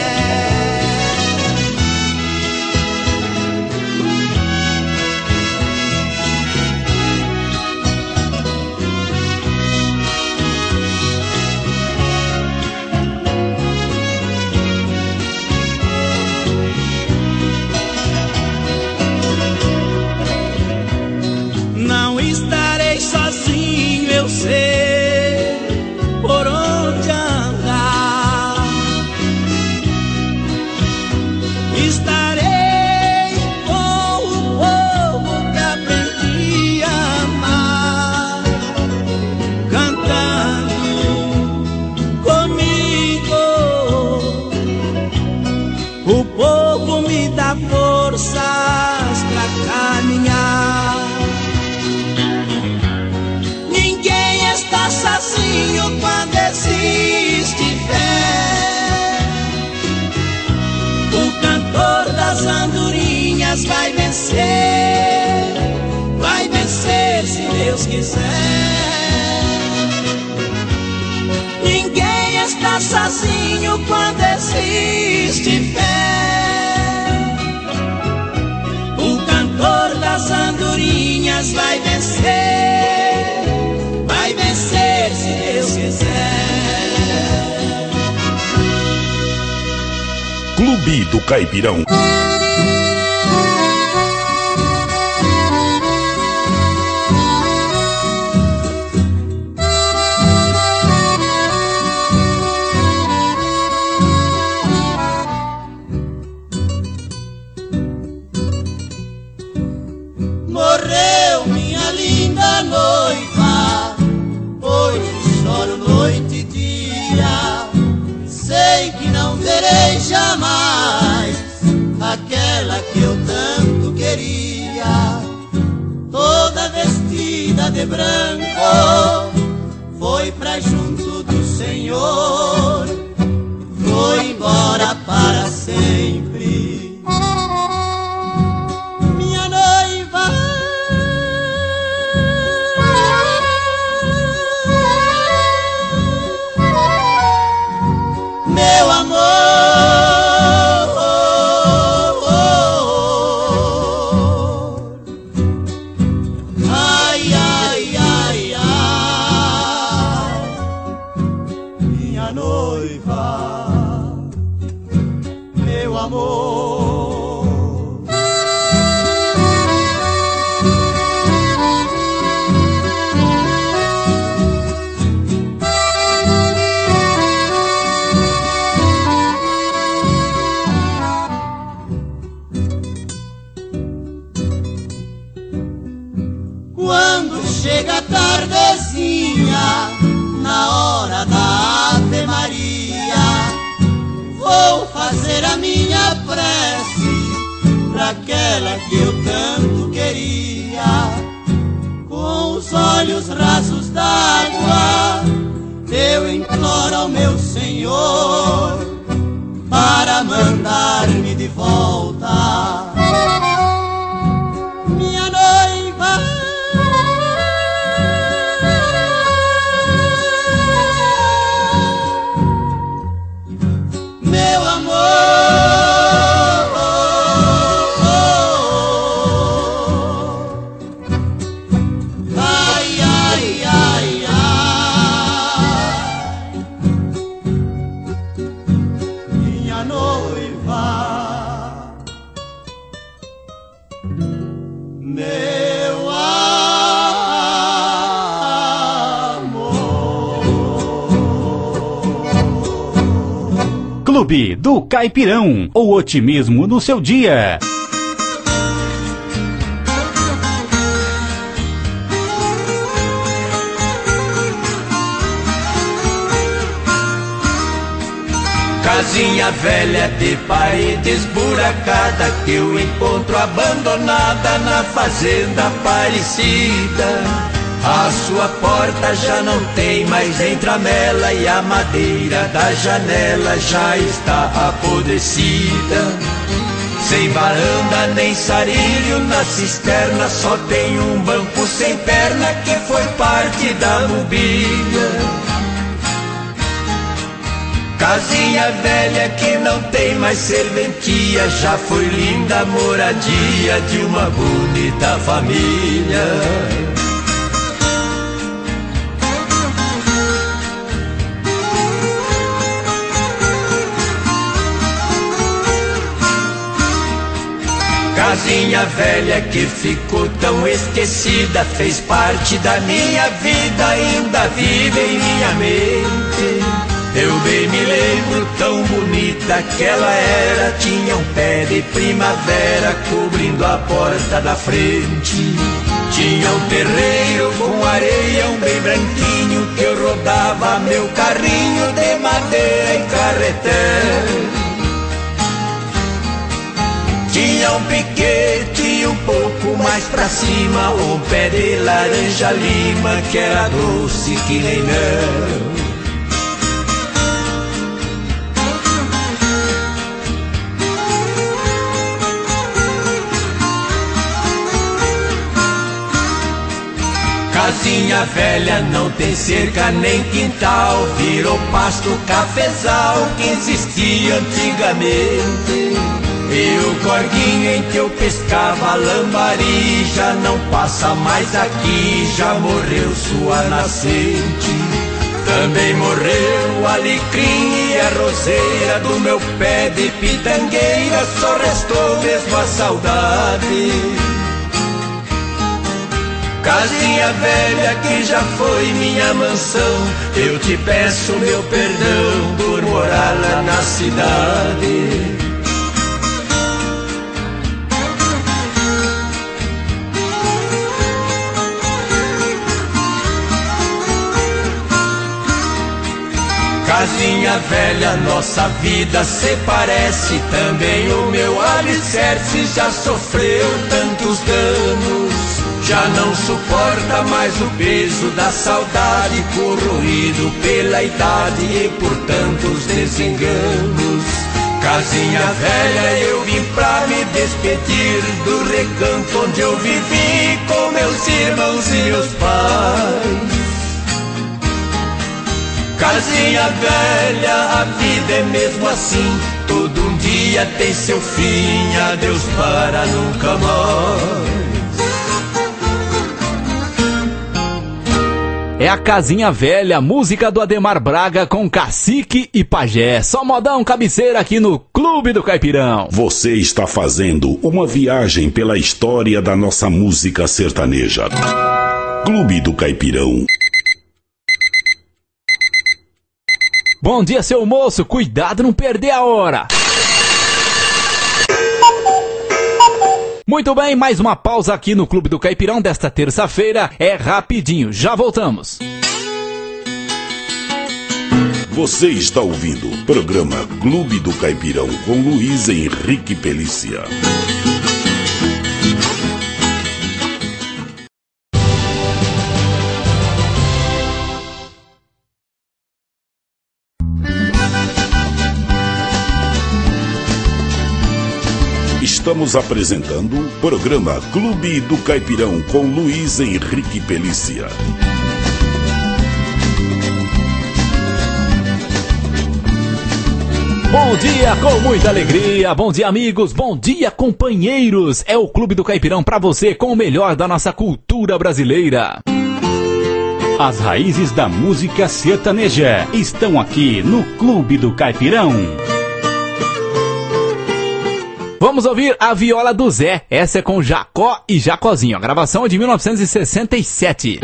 Não estarei sozinho, eu sei por onde andar. Estarei com o povo que aprendi a amar, cantando comigo. O povo me dá forças pra caminhar. Ninguém está sozinho quando existe fé. O cantor das andorinhas vai vencer, vai vencer se Deus quiser. Ninguém está sozinho quando existe fé. O cantor das andorinhas vai vencer, vai vencer se Deus quiser. Clube do Caipirão. Morreu minha linda noiva, hoje choro noite e dia. Sei que não verei jamais aquela que eu tanto queria. Toda vestida de branco, foi pra junto do Senhor, foi embora para sempre. Minha noiva, meu amor, ai, ai, ai, ai, minha noiva, meu amor. Quando chega a tardezinha, na hora da Ave Maria, vou fazer a minha prece pra aquela que eu tanto queria. Com os olhos rasos d'água, eu imploro ao meu Senhor para mandar-me de volta. Clube do Caipirão, o otimismo no seu dia. Casinha velha de parede esburacada que eu encontro abandonada na fazenda Aparecida. A sua porta já não tem mais entramela e a madeira da janela já está apodrecida. Sem varanda nem sarilho na cisterna, só tem um banco sem perna que foi parte da mobília. Casinha velha que não tem mais serventia, já foi linda moradia de uma bonita família. Casinha velha que ficou tão esquecida, fez parte da minha vida, ainda vive em minha mente. Eu bem me lembro, tão bonita que ela era, tinha um pé de primavera cobrindo a porta da frente. Tinha um terreiro com areião bem branquinho que eu rodava meu carrinho de madeira em carretel. Tinha um piquete um pouco mais pra cima, um pé de laranja lima que era doce que nem mel. Casinha velha não tem cerca nem quintal, virou pasto cafezal que existia antigamente. E o corguinho em que eu pescava lambari já não passa mais aqui, já morreu sua nascente. Também morreu o alecrim e a roseira do meu pé de pitangueira, só restou mesmo a saudade. Casinha velha que já foi minha mansão, eu te peço meu perdão por morar lá na cidade. Casinha velha, nossa vida se parece, também o meu alicerce já sofreu tantos danos. Já não suporta mais o peso da saudade, corroído pela idade e por tantos desenganos. Casinha velha, eu vim pra me despedir do recanto onde eu vivi com meus irmãos e meus pais. Casinha velha, a vida é mesmo assim, todo um dia tem seu fim, adeus para nunca mais. É a Casinha Velha, música do Ademar Braga com Cacique e Pajé. Só modão cabeceira aqui no Clube do Caipirão. Você está fazendo uma viagem pela história da nossa música sertaneja. Clube do Caipirão. Bom dia, seu moço. Cuidado não perder a hora. Muito bem, mais uma pausa aqui no Clube do Caipirão desta terça-feira. É rapidinho, já voltamos. Você está ouvindo o programa Clube do Caipirão com Luiz Henrique Pelícia. Estamos apresentando o programa Clube do Caipirão com Luiz Henrique Pelícia. Bom dia com muita alegria, bom dia amigos, bom dia companheiros. É o Clube do Caipirão pra você com o melhor da nossa cultura brasileira. As raízes da música sertaneja estão aqui no Clube do Caipirão. Vamos ouvir a viola do Zé. Essa é com Jacó e Jacozinho. A gravação é de mil novecentos e sessenta e sete.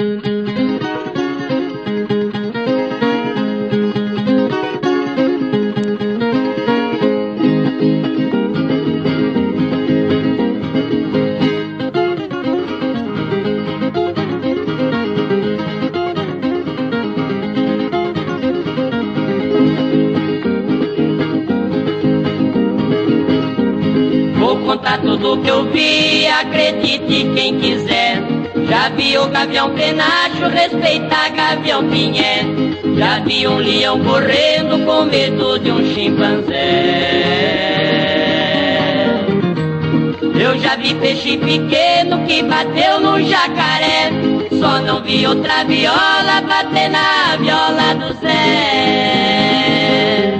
contar tudo que eu vi, acredite quem quiser. Já vi o gavião penacho respeitar gavião pinhé. Já vi um leão correndo com medo de um chimpanzé. Eu já vi peixe pequeno que bateu no jacaré. Só não vi outra viola bater na viola do Zé.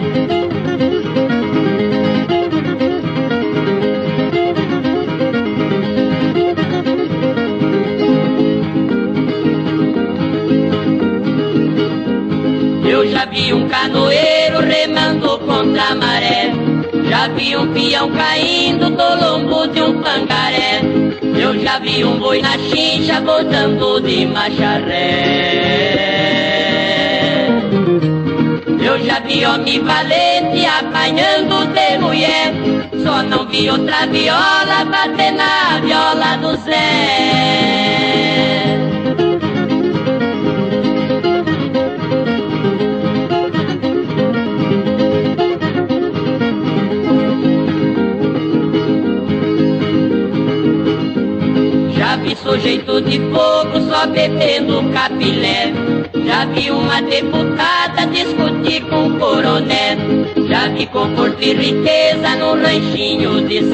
Eu já vi um canoeiro remando contra a maré. Já vi um peão caindo do lombo de um pangaré. Eu já vi um boi na chincha voltando de macharré. Eu já vi homem valente apanhando de mulher. Só não vi outra viola bater na viola do Zé. Já vi sujeito de fogo só bebendo capilé. Já vi uma deputada discutir com um coroné. Já vi conforto e riqueza num ranchinho de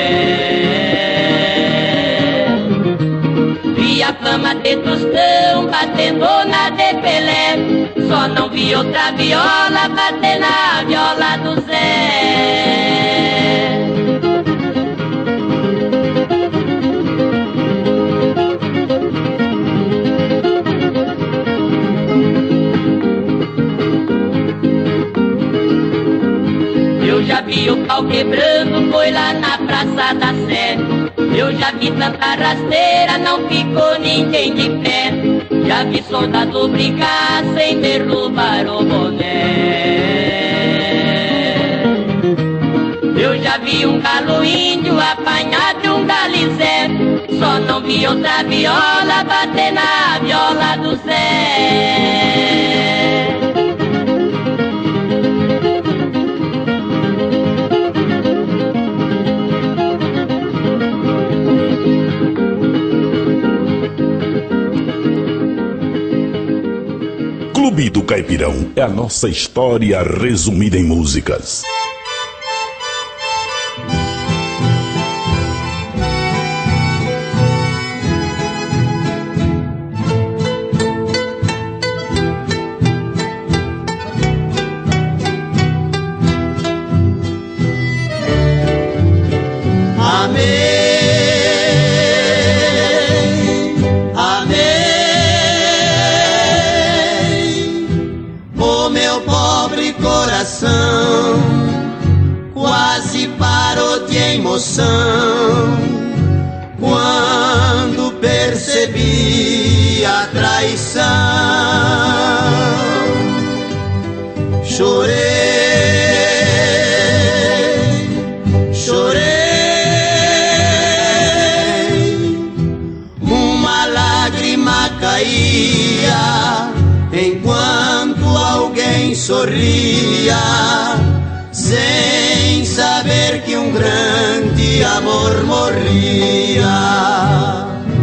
sapé. Vi a fama de Tostão batendo na de Pelé. Só não vi outra viola bater na viola do Zé. Eu já vi o pau quebrando, foi lá na Praça da Sé. Eu já vi tanta rasteira, não ficou ninguém de pé. Já vi soldado brigar sem derrubar o boné. Eu já vi um galo índio apanhar de um galizé. Só não vi outra viola bater na viola do Zé. Clube do Caipirão é a nossa história resumida em músicas. Quase parou de emoção quando percebi a traição. Chorei, chorei, uma lágrima caía enquanto alguém sorria, sem saber que um grande amor morria.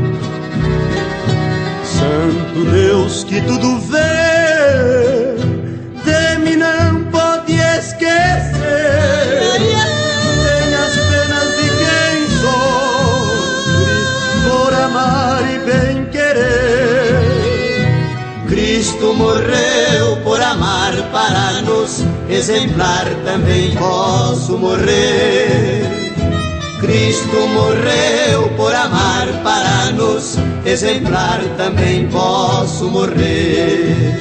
Santo Deus que tudo vê, de mim não pode esquecer. Tem as penas de quem sofre por amar e bem querer. Cristo morreu por amar para nos exemplar, também posso morrer. Cristo morreu por amar para nos exemplar, também posso morrer.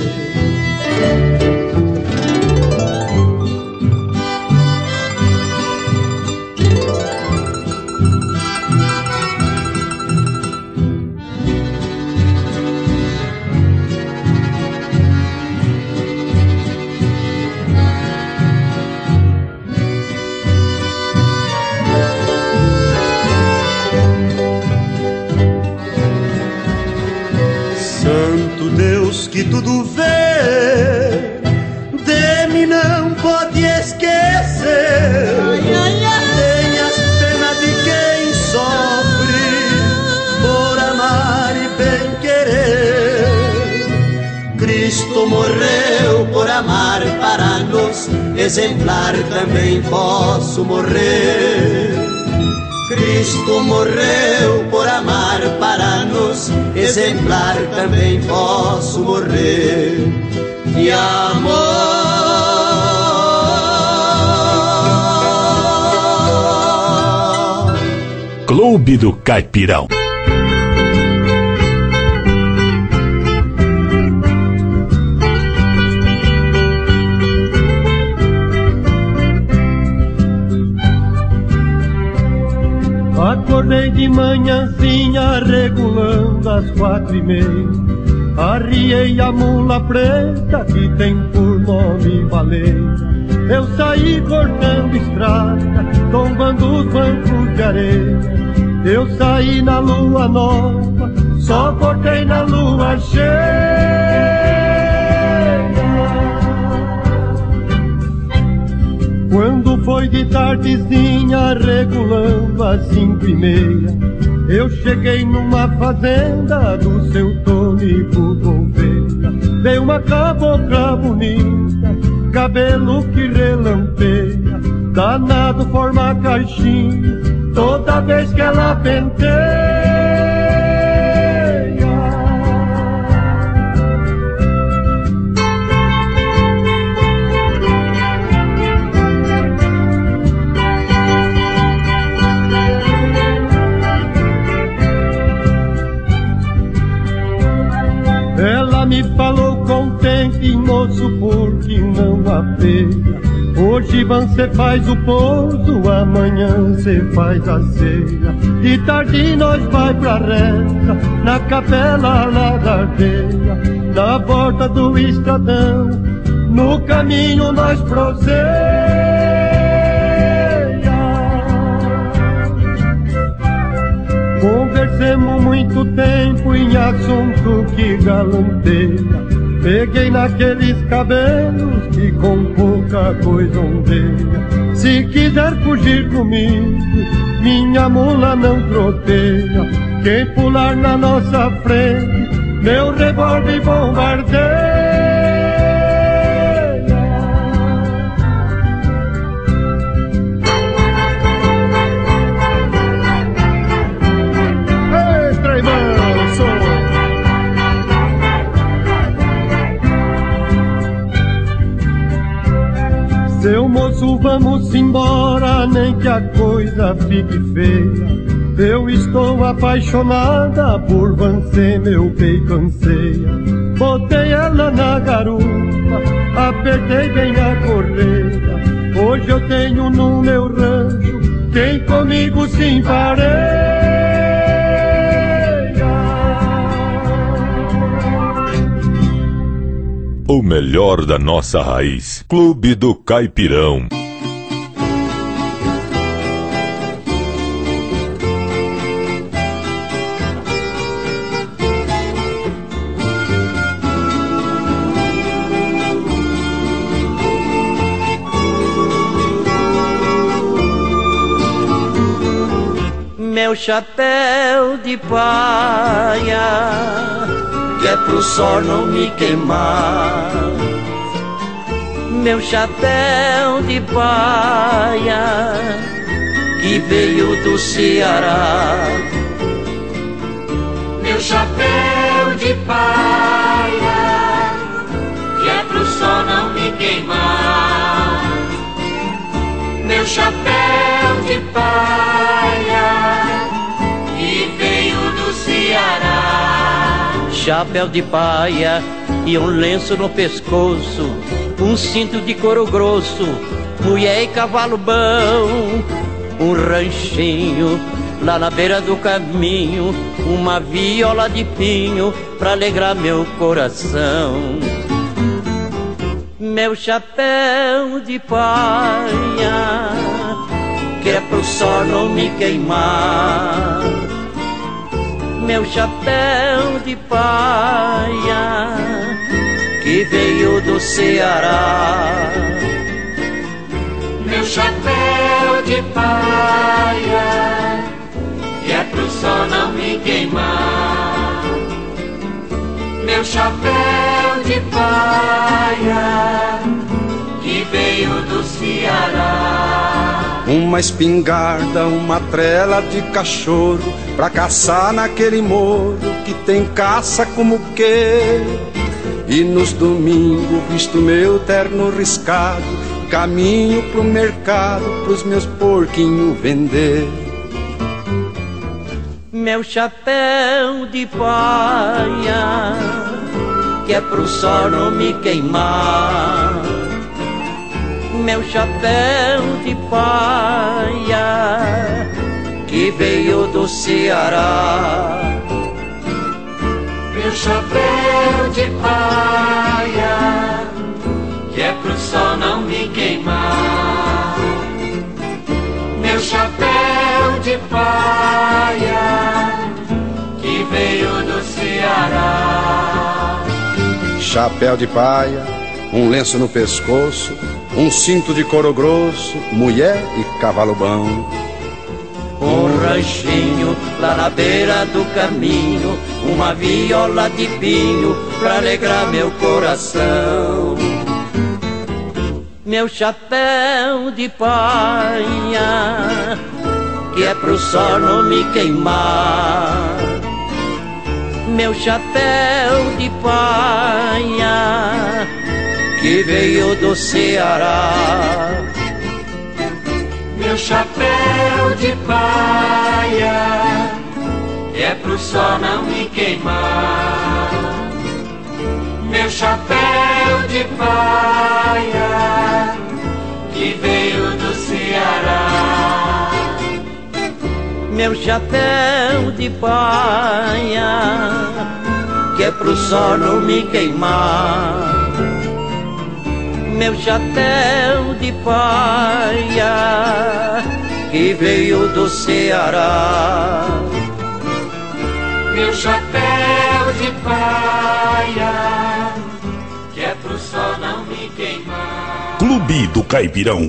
Que tudo vê, de mim não pode esquecer. Ai, ai, ai. Tem as penas de Cristo morreu por amar para nos, exemplar também posso morrer. Cristo morreu por amar para nos, exemplar também posso morrer. De amor. Clube do Caipirão. Acordei de manhãzinha regulando as quatro e meia. Arriei a mula preta que tem por nome baleia. Eu saí cortando estrada, tombando os bancos de areia. Eu saí na lua nova, só cortei na lua cheia. Quando foi de tardezinha, regulando às cinco e meia, eu cheguei numa fazenda do seu Tônico Gouveia. Veio uma cabocla bonita, cabelo que relampeia, danado forma caixinha, toda vez que ela penteia. Ela me falou contente, moço, porque não apeia. Hoje você faz o pouso, amanhã você faz a ceia. De tarde nós vai pra reza, na capela lá da aldeia. Na volta do estradão, no caminho nós proseia. Conversemos muito tempo em assunto que galanteia. Peguei naqueles cabelos que com pouca coisa ondeia. Se quiser fugir comigo, minha mula não troteia. Quem pular na nossa frente, meu revólver bombardeia. Seu moço, vamos embora, nem que a coisa fique feia. Eu estou apaixonada por você, meu peito anseia. Botei ela na garupa, apertei bem a correia. Hoje eu tenho no meu rancho quem comigo se empareia. O melhor da nossa raiz. Clube do Caipirão. Meu chapéu de paia, que é pro sol não me queimar. Meu chapéu de paia, que veio do Ceará. Meu chapéu de paia, que é pro sol não me queimar. Meu chapéu de paia, que veio do Ceará. Chapéu de paia e um lenço no pescoço, um cinto de couro grosso, mulher e cavalo bom, um ranchinho lá na beira do caminho, uma viola de pinho pra alegrar meu coração. Meu chapéu de paia, que é pro sol não me queimar. Meu chapéu de paia, que veio do Ceará. Meu chapéu de paia, que é pro sol não me queimar. Meu chapéu de paia que veio do Ceará. Uma espingarda, uma trela de cachorro pra caçar naquele morro que tem caça como que. E nos domingos visto meu terno riscado, caminho pro mercado pros meus porquinhos vender. Meu chapéu de paia, que é pro sol não me queimar. Meu chapéu de paia, que veio do Ceará. Meu chapéu de paia, que é pro sol não me queimar. Meu chapéu de paia, que veio do Ceará. Chapéu de paia, um lenço no pescoço, um cinto de couro grosso, mulher e cavalo bom. Um ranchinho lá na beira do caminho, uma viola de pinho pra alegrar meu coração. Meu chapéu de paia, que é pro sol não me queimar. Meu chapéu de paia, que veio do Ceará. Meu chapéu de paia, que é pro sol não me queimar. Meu chapéu de paia, que veio do Ceará. Meu chapéu de paia, que é pro sol não me queimar. Meu chapéu de paia, que veio do Ceará. Meu chapéu de paia, que é pro sol não me queimar. Clube do Caipirão.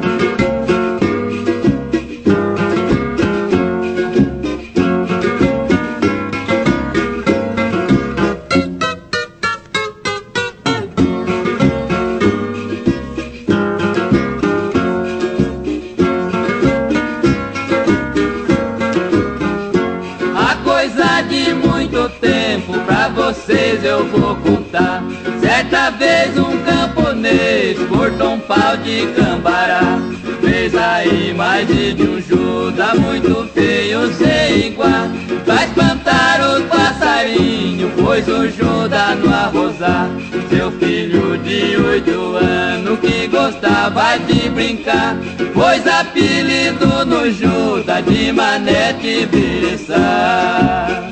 Eu vou contar. Certa vez um camponês cortou um pau de cambará, fez aí mais de um Judas muito feio sem igual, pra espantar os passarinhos, pôs o Judas no arrozar. Seu filho de oito anos que gostava de brincar, pôs apelido no Judas de Manete Biriçá.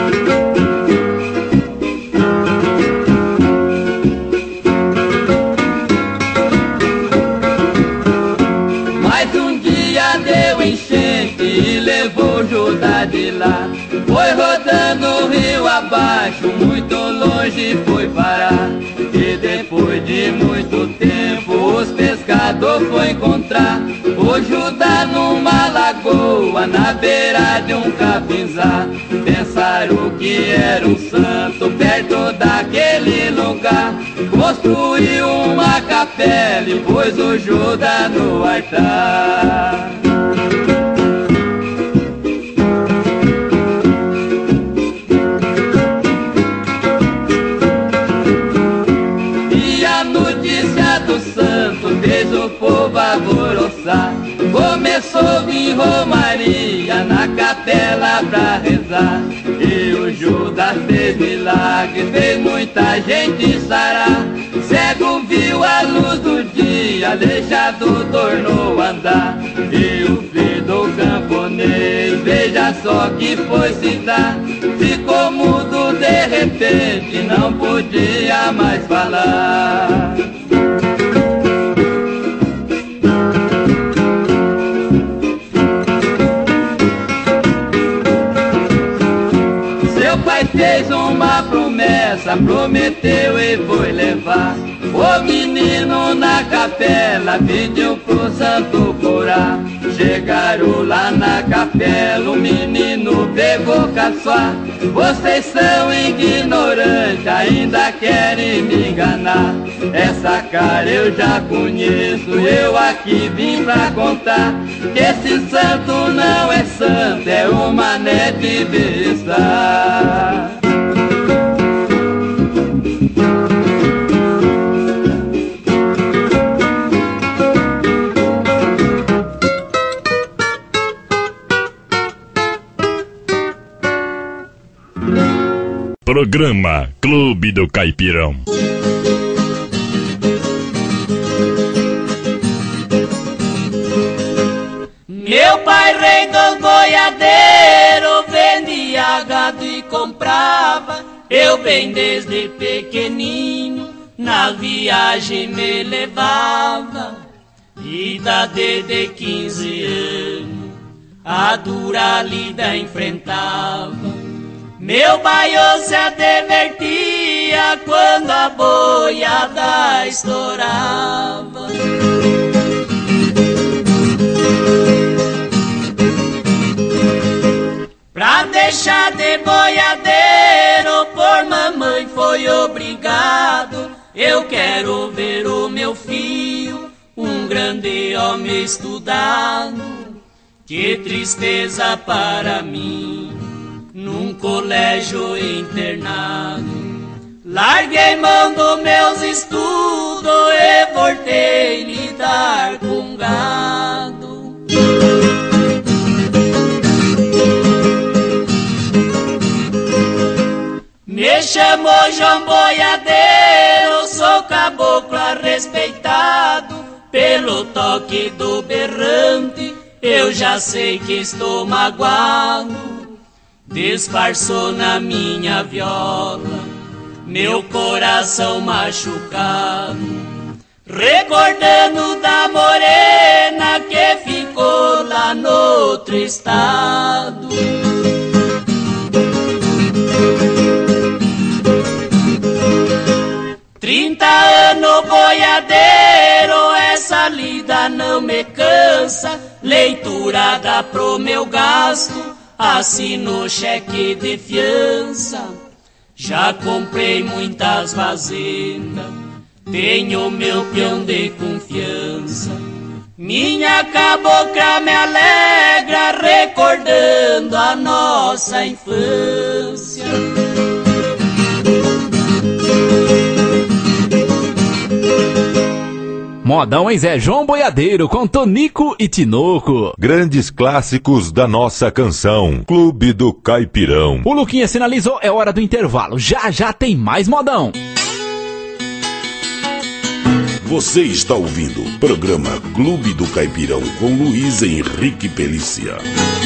E levou Judas de lá, foi rodando o rio abaixo, muito longe foi parar. E depois de muito tempo os pescadores foi encontrar o Judas numa lagoa, na beira de um capinzá. Pensaram que era um santo perto daquele lugar, construiu uma capela e pôs o Judas no altar. Fez o povo alvoroçar, começou a vir romaria na capela pra rezar. E o Judas fez milagre, fez muita gente sarar. Cego viu a luz do dia, aleijado tornou a andar. E o filho do camponês, veja só que foi se dar, ficou mudo de repente, não podia mais falar. Fez uma promessa, prometeu e foi levar o menino na capela, pediu pro santo curar. Chegaram lá na capela, o menino pegou boca só. Vocês são ignorantes, ainda querem me enganar. Essa cara eu já conheço, eu aqui vim pra contar que esse santo não é santo, é um mané de besta. Programa Clube do Caipirão. Meu pai, rei dos boiadeiros, vendia gado e comprava. Eu bem desde pequenino, na viagem me levava. Idade de quinze anos, a dura lida enfrentava. Meu baiô se advertia quando a boiada estourava. Pra deixar de boiadeiro por mamãe foi obrigado. Eu quero ver o meu filho, um grande homem estudado. Que tristeza para mim, num colégio internado. Larguei mão dos meus estudos e voltei lidar com gado. Me chamou João Boiadeiro, sou caboclo respeitado. Pelo toque do berrante, eu já sei que estou magoado. Disfarçou na minha viola meu coração machucado, recordando da morena que ficou lá no outro estado. Trinta anos boiadeiro, essa lida não me cansa. Leitura dá pro meu gasto, assino cheque de fiança. Já comprei muitas fazendas, tenho meu peão de confiança. Minha cabocla me alegra, recordando a nossa infância. Modão, hein, Zé? João Boiadeiro com Tonico e Tinoco. Grandes clássicos da nossa canção. Clube do Caipirão. O Luquinha sinalizou, é hora do intervalo. Já já tem mais modão. Você está ouvindo o programa Clube do Caipirão com Luiz Henrique Pelícia.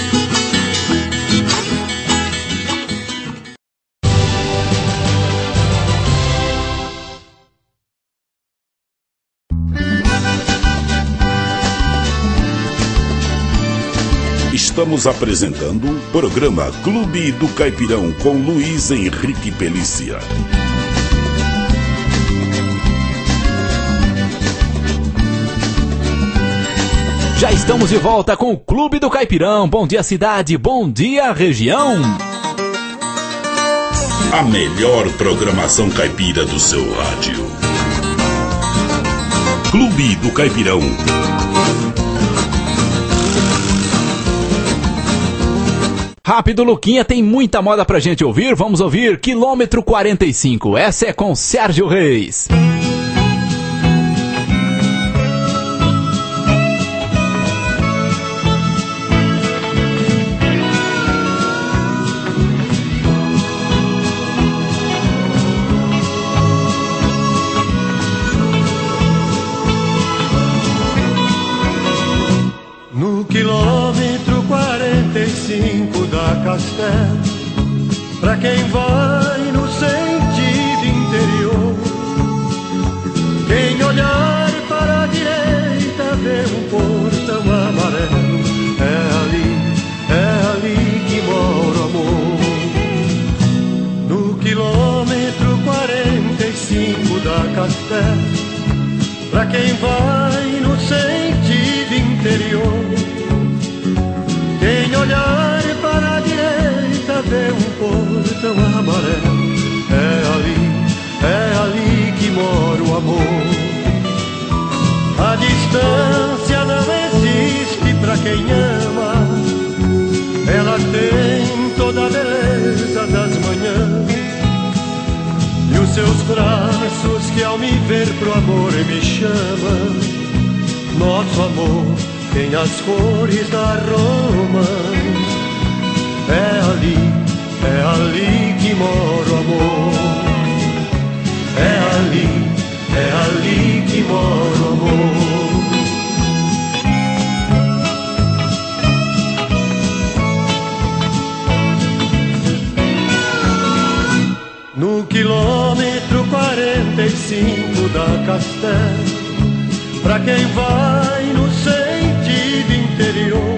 Estamos apresentando o programa Clube do Caipirão com Luiz Henrique Pelícia. Já estamos de volta com o Clube do Caipirão. Bom dia, cidade. Bom dia, região. A melhor programação caipira do seu rádio. Clube do Caipirão. Rápido, Luquinha, tem muita moda pra gente ouvir. Vamos ouvir Quilômetro quarenta e cinco. Essa é com Sérgio Reis. No quilômetro quarenta e cinco da Castelo, pra quem vai no sentido interior, quem olhar para a direita vê um portão amarelo. É ali, é ali que mora o amor. No quilômetro quarenta e cinco da Castelo, pra quem vai no sentido interior, quem olhar para a direita portão amarelo. É ali, é ali que mora o amor. A distância não existe pra quem ama. Ela tem toda a beleza das manhãs e os seus braços que ao me ver pro amor me chamam. Nosso amor tem as cores da Roma. É ali, é ali que mora o amor. É ali, é ali que mora o amor. No quilômetro quarenta e cinco da Castelo, pra quem vai no sentido interior,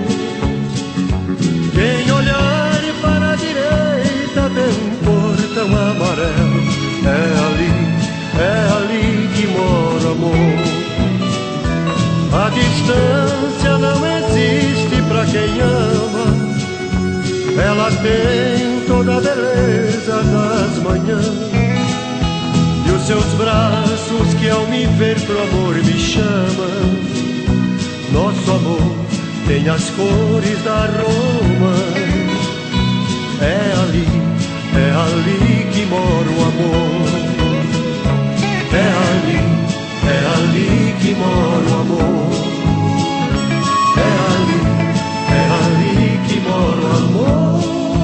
quem olhar para a direita vê um portão amarelo. É ali, é ali que mora o amor. A distância não existe pra quem ama. Ela tem toda a beleza das manhãs e os seus braços que ao me ver pro amor me chamam. Nosso amor tem as cores da Roma. É ali, é ali que mora o amor. É ali, é ali que mora o amor. É ali, é ali que mora o amor.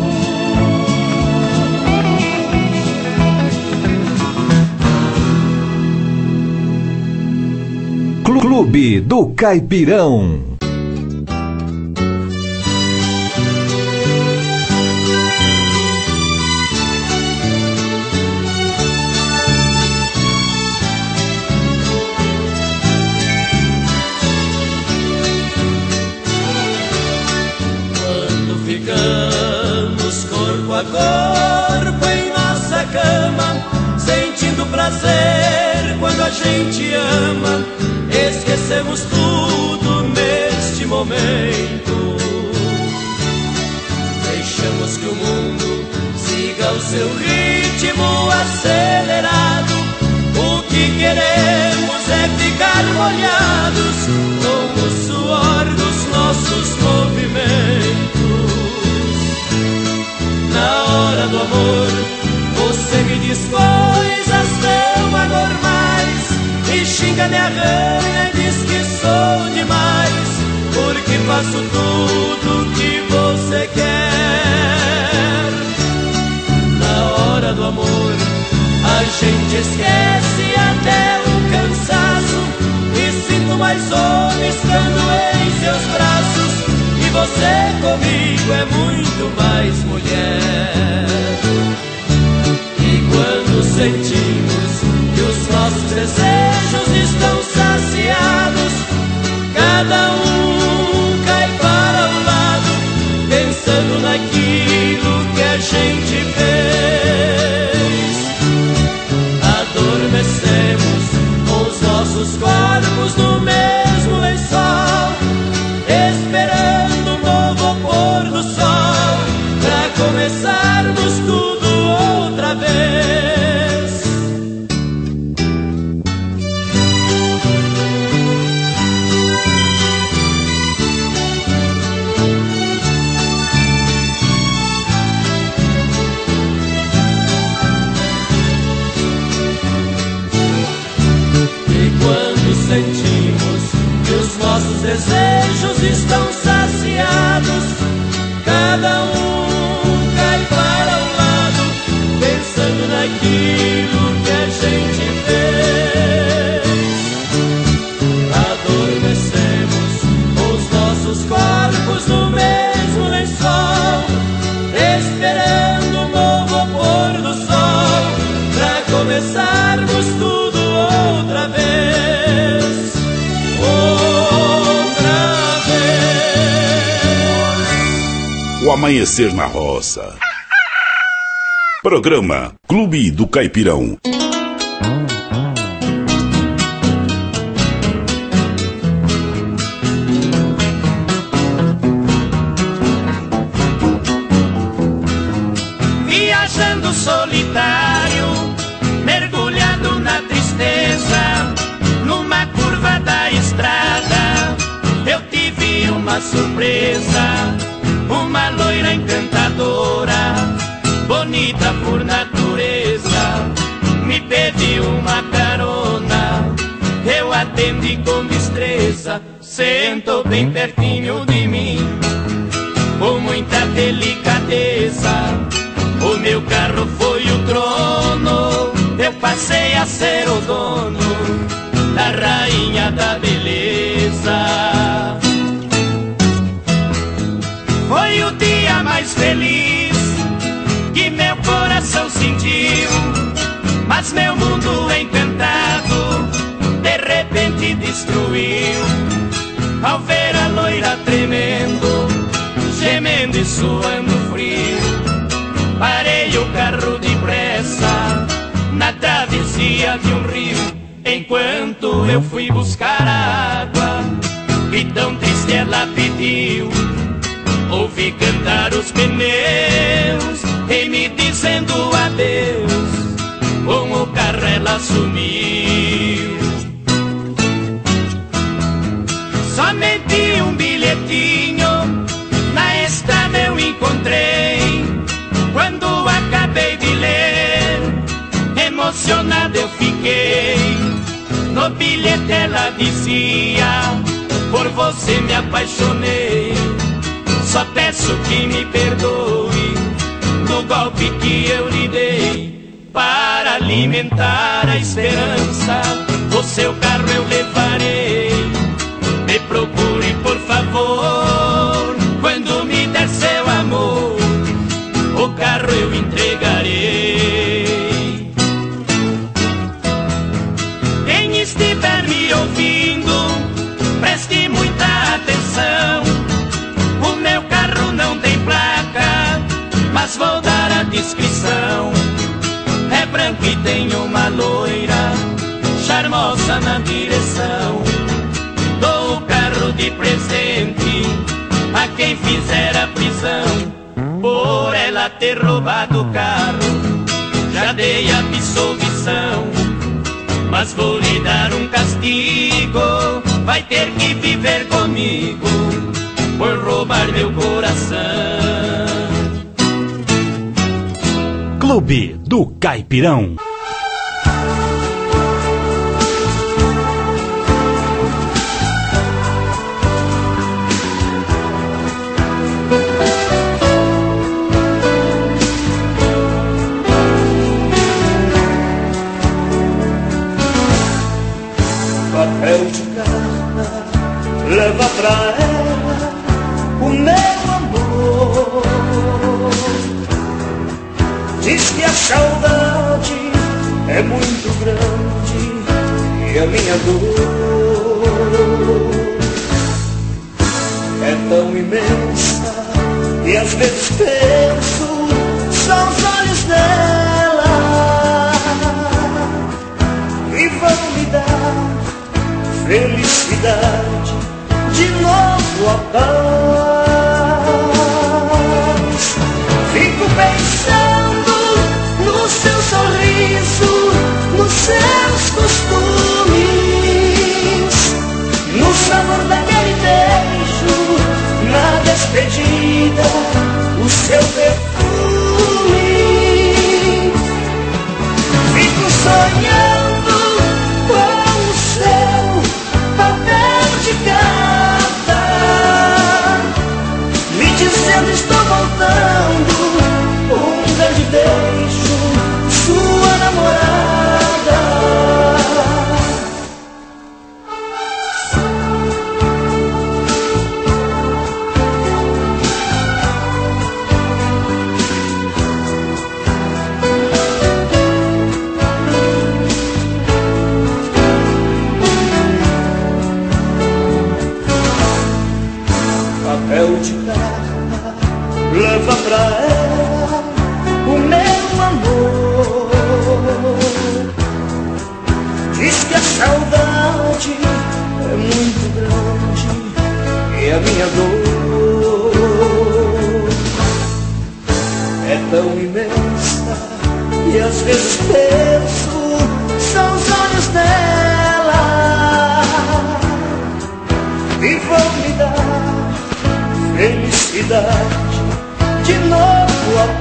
Clube do Caipirão. Quando ficamos corpo a corpo em nossa cama, sentindo prazer quando a gente ama, esquecemos tudo neste momento. Deixamos que o mundo siga o seu ritmo acelerado. O que queremos é ficar molhados com o suor dos nossos movimentos. Na hora do amor, você me diz coisas tão anormais, me xinga, me arranha e diz que sou demais, porque faço tudo que você quer. Na hora do amor, a gente esquece até o cansaço, me sinto mais homem estando em seus braços, e você comigo é muito mais mulher. E quando sentimos que os nossos desejos estão saciados, cada um cai para o lado, pensando naquilo que a gente fez. Adormecemos com os nossos corpos no mesmo lençol, esperando um novo pôr do sol, pra começarmos tudo outra vez. Sentimos que os nossos desejos estão saciados, cada um cai para um lado, pensando naquilo que a gente fez. Adormecemos com os nossos corpos no mesmo lençol, esperando um novo pôr do sol, pra começarmos tudo outra vez. O Amanhecer na Roça. Programa Clube do Caipirão. Viajando ando solitário, mergulhado na tristeza, numa curva da estrada, eu tive uma surpresa, uma loira encantadora, bonita por natureza, me pediu uma carona, eu atendi com destreza, sentou bem pertinho de mim, com muita delicadeza, o meu carro foi o trono, eu passei a ser o dono da rainha da beleza. Foi o dia mais feliz que meu coração sentiu, mas meu mundo encantado de repente destruiu, ao ver a loira tremendo, gemendo e suando frio. Parei o carro depressa na travessia de um rio, enquanto eu fui buscar a água, e tão triste ela pediu. Ouvi cantar os pneus e me dizendo adeus, com o carro ela sumiu. Somente um bilhetinho na estrada eu encontrei, quando acabei de ler, emocionado eu fiquei. No bilhete ela dizia: por você me apaixonei, só peço que me perdoe do golpe que eu lhe dei. Para alimentar a esperança, o seu carro eu levarei. Me procure por favor, quando me der seu amor, o carro eu entregarei. Quem estiver me ouvindo, preste muita atenção. O meu carro não tem placa, mas vou dar a descrição. É branco e tem uma loira charmosa na direção. Dou o carro de presente a quem fizer a prisão, por ela ter roubado o carro. Já dei a absolvição, mas vou lhe dar um castigo. Vai ter que viver comigo por roubar meu coração. Clube do Caipirão. Papel de carta, leva pra ela o meu amor. Diz que a saudade é muito grande e a minha dor é tão imensa, e às vezes penso, são os olhos dela que vão me dar felicidade de novo a paz. Fico pensando no seu sorriso, nos seus costumes, no sabor daquele beijo, na despedida, o seu perfume. Fico sonhando com o céu, papel de carta, me dizendo estou voltando, um grande beijo, sua namorada. Papel de carta, leva pra ela o meu amor. Diz que a saudade é muito grande e a minha dor é tão imensa, às vezes penso, são os olhos dela e vão me dar felicidade, de novo a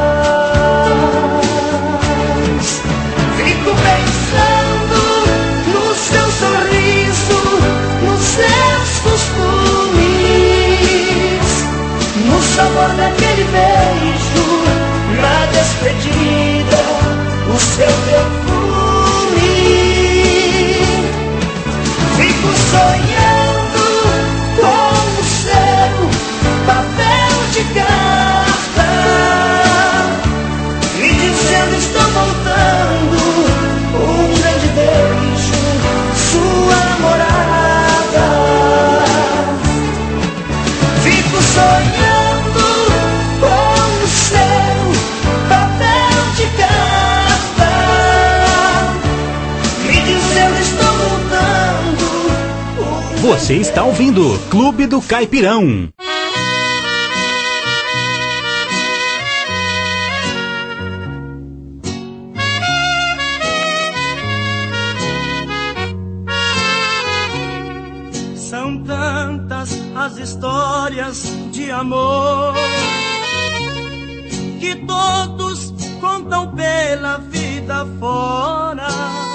paz. Fico pensando no seu sorriso, nos seus costumes, no sabor daquele beijo, na despedida, o seu perfume. Fico sonhando com o seu papel de carta, me dizendo estou voltando, um grande beijo, sua morada. Fico sonhando com o seu papel de carta, me dizendo estou voltando. Você está ouvindo Clube do Caipirão. São tantas as histórias de amor que todos contam pela vida fora.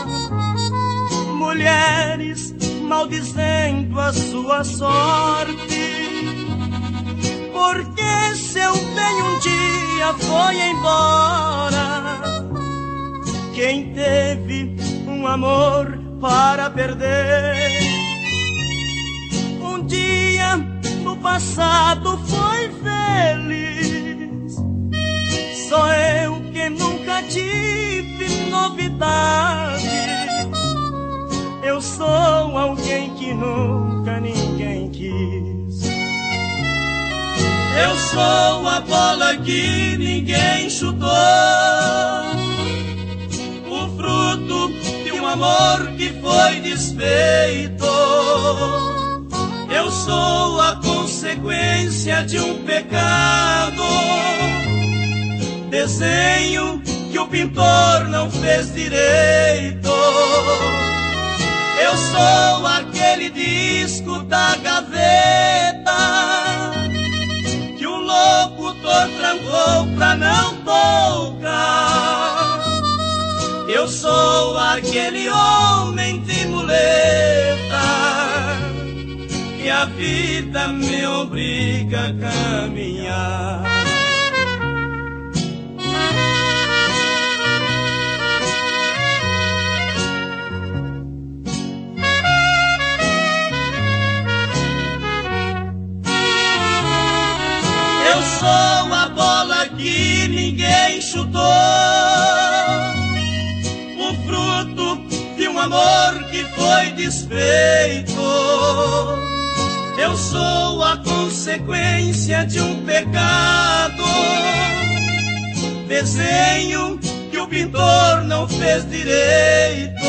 Mulheres maldizendo a sua sorte, porque seu bem um dia foi embora. Quem teve um amor para perder, um dia no passado foi feliz. Só eu que nunca tive novidade, eu sou alguém que nunca ninguém quis. Eu sou a bola que ninguém chutou, o fruto de um amor que foi desfeito. Eu sou a consequência de um pecado, desenho que o pintor não fez direito. Eu sou aquele disco da gaveta que o locutor trancou pra não tocar. Eu sou aquele homem de muleta que a vida me obriga a caminhar. Eu sou a bola que ninguém chutou, o fruto de um amor que foi desfeito. Eu sou a consequência de um pecado, desenho que o pintor não fez direito.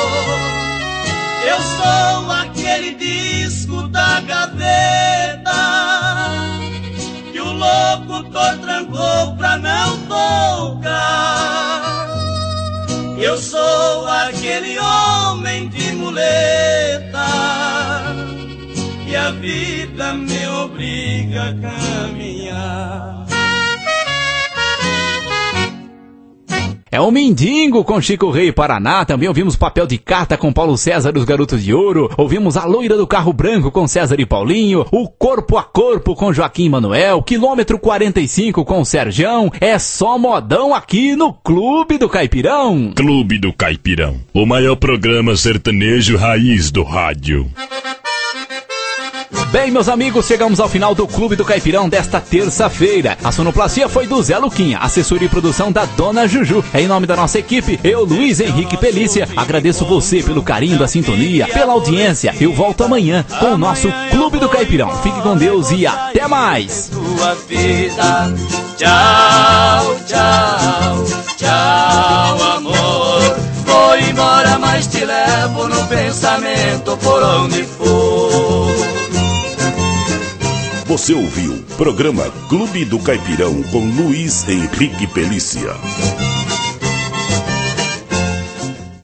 Eu sou aquele disco da gaveta que o locutor trancou pra não tocar. Eu sou aquele homem de muleta que a vida me obriga a caminhar. É o Mindingo com Chico Rei Paraná. Também ouvimos Papel de Carta com Paulo César e os Garotos de Ouro. Ouvimos A Loira do Carro Branco com César e Paulinho. O Corpo a Corpo com Joaquim Manuel. Quilômetro quarenta e cinco com Serjão. É só modão aqui no Clube do Caipirão. Clube do Caipirão, o maior programa sertanejo raiz do rádio. Bem, meus amigos, chegamos ao final do Clube do Caipirão desta terça-feira. A sonoplastia foi do Zé Luquinha, assessoria e produção da Dona Juju. Em nome da nossa equipe, eu, Luiz Henrique Pelícia, agradeço você pelo carinho da sintonia, pela audiência. Eu volto amanhã com o nosso Clube do Caipirão. Fique com Deus e até mais. Tchau, tchau, tchau, amor. Vou embora, mas te levo no pensamento por onde for. Você ouviu o programa Clube do Caipirão com Luiz Henrique Pelícia.